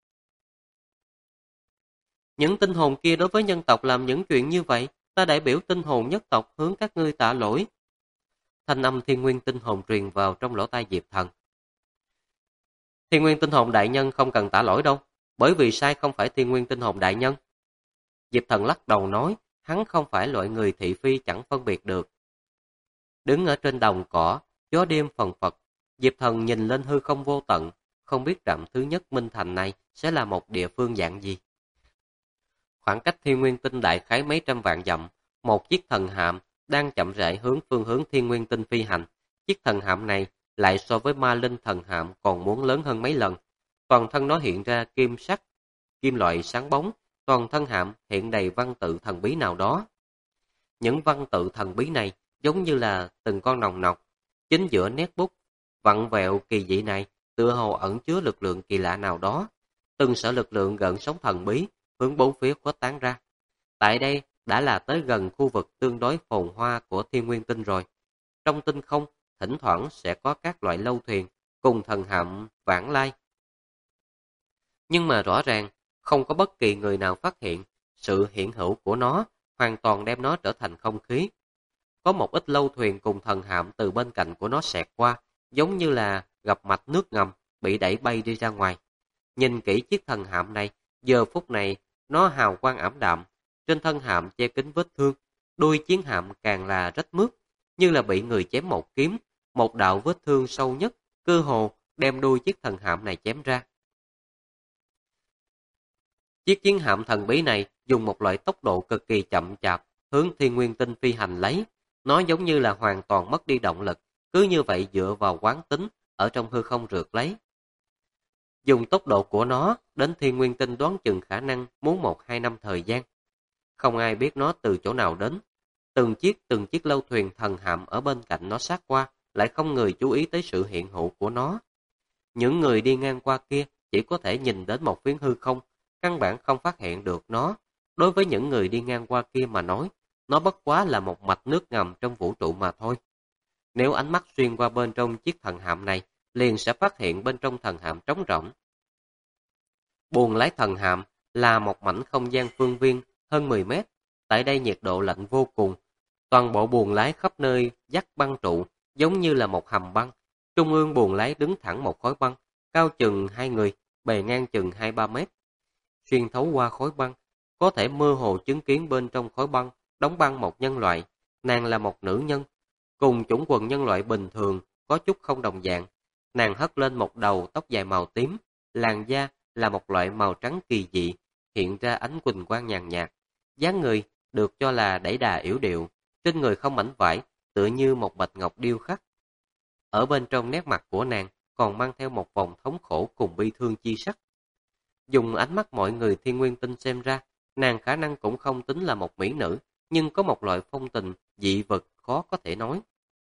Những tinh hồn kia đối với nhân tộc làm những chuyện như vậy, ta đại biểu tinh hồn nhất tộc hướng các ngươi tạ lỗi. Thanh âm Thiên Nguyên tinh hồn truyền vào trong lỗ tai Diệp Thần. Thiên Nguyên tinh hồn đại nhân không cần tạ lỗi đâu, bởi vì sai không phải Thiên Nguyên tinh hồn đại nhân. Diệp Thần lắc đầu nói, hắn không phải loại người thị phi chẳng phân biệt được. Đứng ở trên đồng cỏ, gió đêm phần phật, Diệp Thần nhìn lên hư không vô tận, không biết trạm thứ nhất Minh Thành này sẽ là một địa phương dạng gì. Khoảng cách Thiên Nguyên Tinh đại khái mấy trăm vạn dặm, một chiếc thần hạm đang chậm rãi hướng phương hướng Thiên Nguyên Tinh phi hành. Chiếc thần hạm này lại so với Ma Linh thần hạm còn muốn lớn hơn mấy lần. Toàn thân nó hiện ra kim sắc, kim loại sáng bóng, toàn thân hạm hiện đầy văn tự thần bí nào đó. Những văn tự thần bí này giống như là từng con nòng nọc. Chính giữa nét bút vặn vẹo kỳ dị này tựa hồ ẩn chứa lực lượng kỳ lạ nào đó. Từng sở lực lượng gợn sóng thần bí hướng bốn phía khuếch tán ra. Tại đây đã là tới gần khu vực tương đối phồn hoa của Thiên Nguyên Tinh rồi. Trong tinh không, thỉnh thoảng sẽ có các loại lâu thuyền cùng thần hạm vãng lai. Nhưng mà rõ ràng, không có bất kỳ người nào phát hiện sự hiện hữu của nó, hoàn toàn đem nó trở thành không khí. Có một ít lâu thuyền cùng thần hạm từ bên cạnh của nó xẹt qua, giống như là gặp mạch nước ngầm, bị đẩy bay đi ra ngoài. Nhìn kỹ chiếc thần hạm này, giờ phút này, nó hào quang ảm đạm, trên thân hạm che kín vết thương, đuôi chiến hạm càng là rách mướp, như là bị người chém một kiếm, một đạo vết thương sâu nhất, cơ hồ đem đuôi chiếc thần hạm này chém ra. Chiếc chiến hạm thần bí này dùng một loại tốc độ cực kỳ chậm chạp hướng Thiên Nguyên Tinh phi hành lấy. Nó giống như là hoàn toàn mất đi động lực, cứ như vậy dựa vào quán tính ở trong hư không rượt lấy. Dùng tốc độ của nó đến Thiên Nguyên Tinh đoán chừng khả năng muốn 1-2 năm thời gian. Không ai biết nó từ chỗ nào đến. Từng chiếc lâu thuyền thần hạm ở bên cạnh nó sát qua, lại không người chú ý tới sự hiện hữu của nó. Những người đi ngang qua kia chỉ có thể nhìn đến một phiến hư không, căn bản không phát hiện được nó. Đối với những người đi ngang qua kia mà nói, nó bất quá là một mạch nước ngầm trong vũ trụ mà thôi. Nếu ánh mắt xuyên qua bên trong chiếc thần hạm này, liền sẽ phát hiện bên trong thần hạm trống rỗng. Buồng lái thần hạm là một mảnh không gian phương viên hơn 10 mét. Tại đây nhiệt độ lạnh vô cùng. Toàn bộ buồng lái khắp nơi dắt băng trụ, giống như là một hầm băng. Trung ương buồng lái đứng thẳng một khối băng, cao chừng 2 người, bề ngang chừng 2-3 mét. Xuyên thấu qua khối băng, có thể mơ hồ chứng kiến bên trong khối băng, đóng băng một nhân loại. Nàng là một nữ nhân, cùng chủng quần nhân loại bình thường, có chút không đồng dạng. Nàng hất lên một đầu tóc dài màu tím, làn da là một loại màu trắng kỳ dị, hiện ra ánh quỳnh quang nhàn nhạt. Dáng người được cho là đẩy đà yểu điệu, trên người không mảnh vải, tựa như một bạch ngọc điêu khắc. Ở bên trong nét mặt của nàng còn mang theo một vòng thống khổ cùng bi thương chi sắc. Dùng ánh mắt mọi người Thiên Nguyên Tinh xem ra, nàng khả năng cũng không tính là một mỹ nữ, nhưng có một loại phong tình, dị vật khó có thể nói.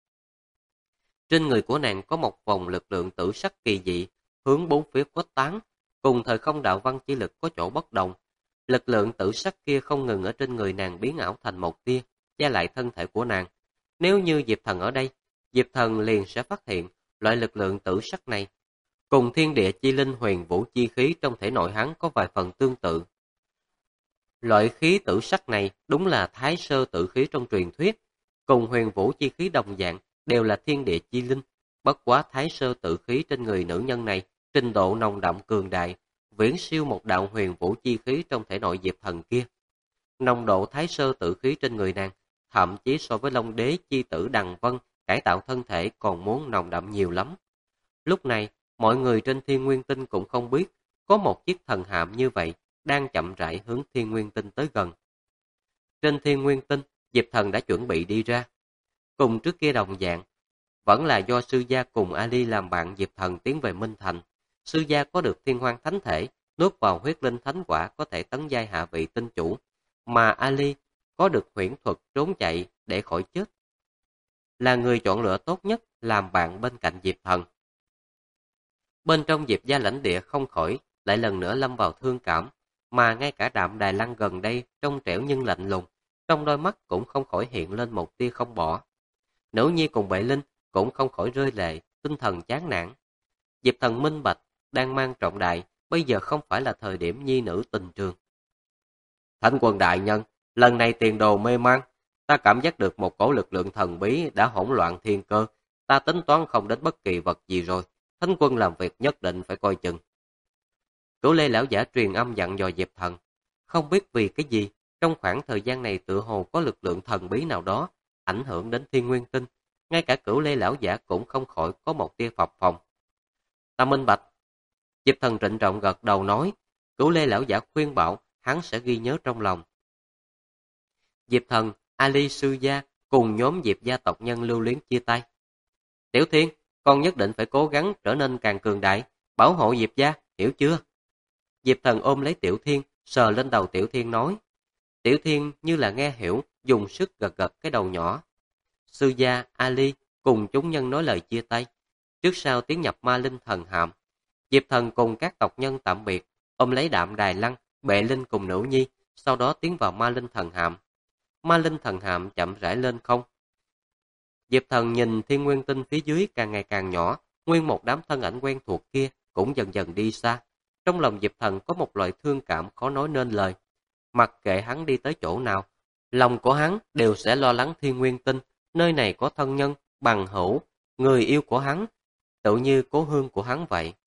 Trên người của nàng có một vòng lực lượng tử sắc kỳ dị, hướng bốn phía khuếch tán, cùng thời không đạo văn chi lực có chỗ bất đồng. Lực lượng tử sắc kia không ngừng ở trên người nàng biến ảo thành một tia, che lại thân thể của nàng. Nếu như Diệp Thần ở đây, Diệp Thần liền sẽ phát hiện loại lực lượng tử sắc này cùng thiên địa chi linh huyền vũ chi khí trong thể nội hắn có vài phần tương tự. Loại khí tử sắc này đúng là thái sơ tử khí trong truyền thuyết, cùng huyền vũ chi khí đồng dạng đều là thiên địa chi linh. Bất quá thái sơ tử khí trên người nữ nhân này trình độ nồng đậm cường đại, viễn siêu một đạo huyền vũ chi khí trong thể nội Diệp Thần kia. Nồng độ thái sơ tử khí trên người nàng, thậm chí so với Long Đế chi tử Đằng Vân cải tạo thân thể còn muốn nồng đậm nhiều lắm. Lúc này, mọi người trên Thiên Nguyên Tinh cũng không biết, có một chiếc thần hạm như vậy đang chậm rãi hướng Thiên Nguyên Tinh tới gần. Trên Thiên Nguyên Tinh, Diệp Thần đã chuẩn bị đi ra. Cùng trước kia đồng dạng, vẫn là do sư gia cùng Ali làm bạn Diệp Thần tiến về Minh Thành. Sư gia có được Thiên Hoang Thánh Thể, nuốt vào huyết linh thánh quả có thể tấn giai hạ vị tinh chủ, mà Ali có được huyễn thuật trốn chạy để khỏi chết. Là người chọn lựa tốt nhất làm bạn bên cạnh Diệp Thần. Bên trong Diệp gia lãnh địa không khỏi lại lần nữa lâm vào thương cảm, mà ngay cả Đạm Đài Lăng gần đây trong trẻo nhưng lạnh lùng, trong đôi mắt cũng không khỏi hiện lên một tia không bỏ. Nữ nhi cùng Bệ Linh cũng không khỏi rơi lệ, tinh thần chán nản. Diệp Thần minh bạch, đang mang trọng đại, bây giờ không phải là thời điểm nhi nữ tình trường. Thánh Quân đại nhân, lần này tiền đồ mê man, ta cảm giác được một cổ lực lượng thần bí đã hỗn loạn thiên cơ, ta tính toán không đến bất kỳ vật gì rồi, Thánh Quân làm việc nhất định phải coi chừng. Cửu Lê lão giả truyền âm dặn dò Diệp Thần, không biết vì cái gì, trong khoảng thời gian này tựa hồ có lực lượng thần bí nào đó ảnh hưởng đến Thiên Nguyên Tinh, ngay cả Cửu Lê lão giả cũng không khỏi có một tia phập phồng. Ta minh bạch. Diệp Thần trịnh trọng gật đầu nói, Cửu Lê lão giả khuyên bảo, hắn sẽ ghi nhớ trong lòng. Diệp Thần, Ali sư gia cùng nhóm Diệp gia tộc nhân lưu luyến chia tay. Tiểu Thiên, con nhất định phải cố gắng trở nên càng cường đại, bảo hộ Diệp gia, hiểu chưa? Diệp Thần ôm lấy Tiểu Thiên, sờ lên đầu Tiểu Thiên nói. Tiểu Thiên như là nghe hiểu, dùng sức gật gật cái đầu nhỏ. Sư gia, Ali cùng chúng nhân nói lời chia tay. Trước sau tiến nhập Ma Linh thần hạm. Diệp Thần cùng các tộc nhân tạm biệt, ôm lấy Đạm Đài Lăng, Bệ Linh cùng nữ nhi, sau đó tiến vào Ma Linh thần hạm. Ma Linh thần hạm chậm rãi lên không. Diệp Thần nhìn Thiên Nguyên Tinh phía dưới càng ngày càng nhỏ, nguyên một đám thân ảnh quen thuộc kia cũng dần dần đi xa. Trong lòng Diệp Thần có một loại thương cảm khó nói nên lời. Mặc kệ hắn đi tới chỗ nào, lòng của hắn đều sẽ lo lắng Thiên Nguyên Tinh, nơi này có thân nhân, bằng hữu, người yêu của hắn, tự như cố hương của hắn vậy.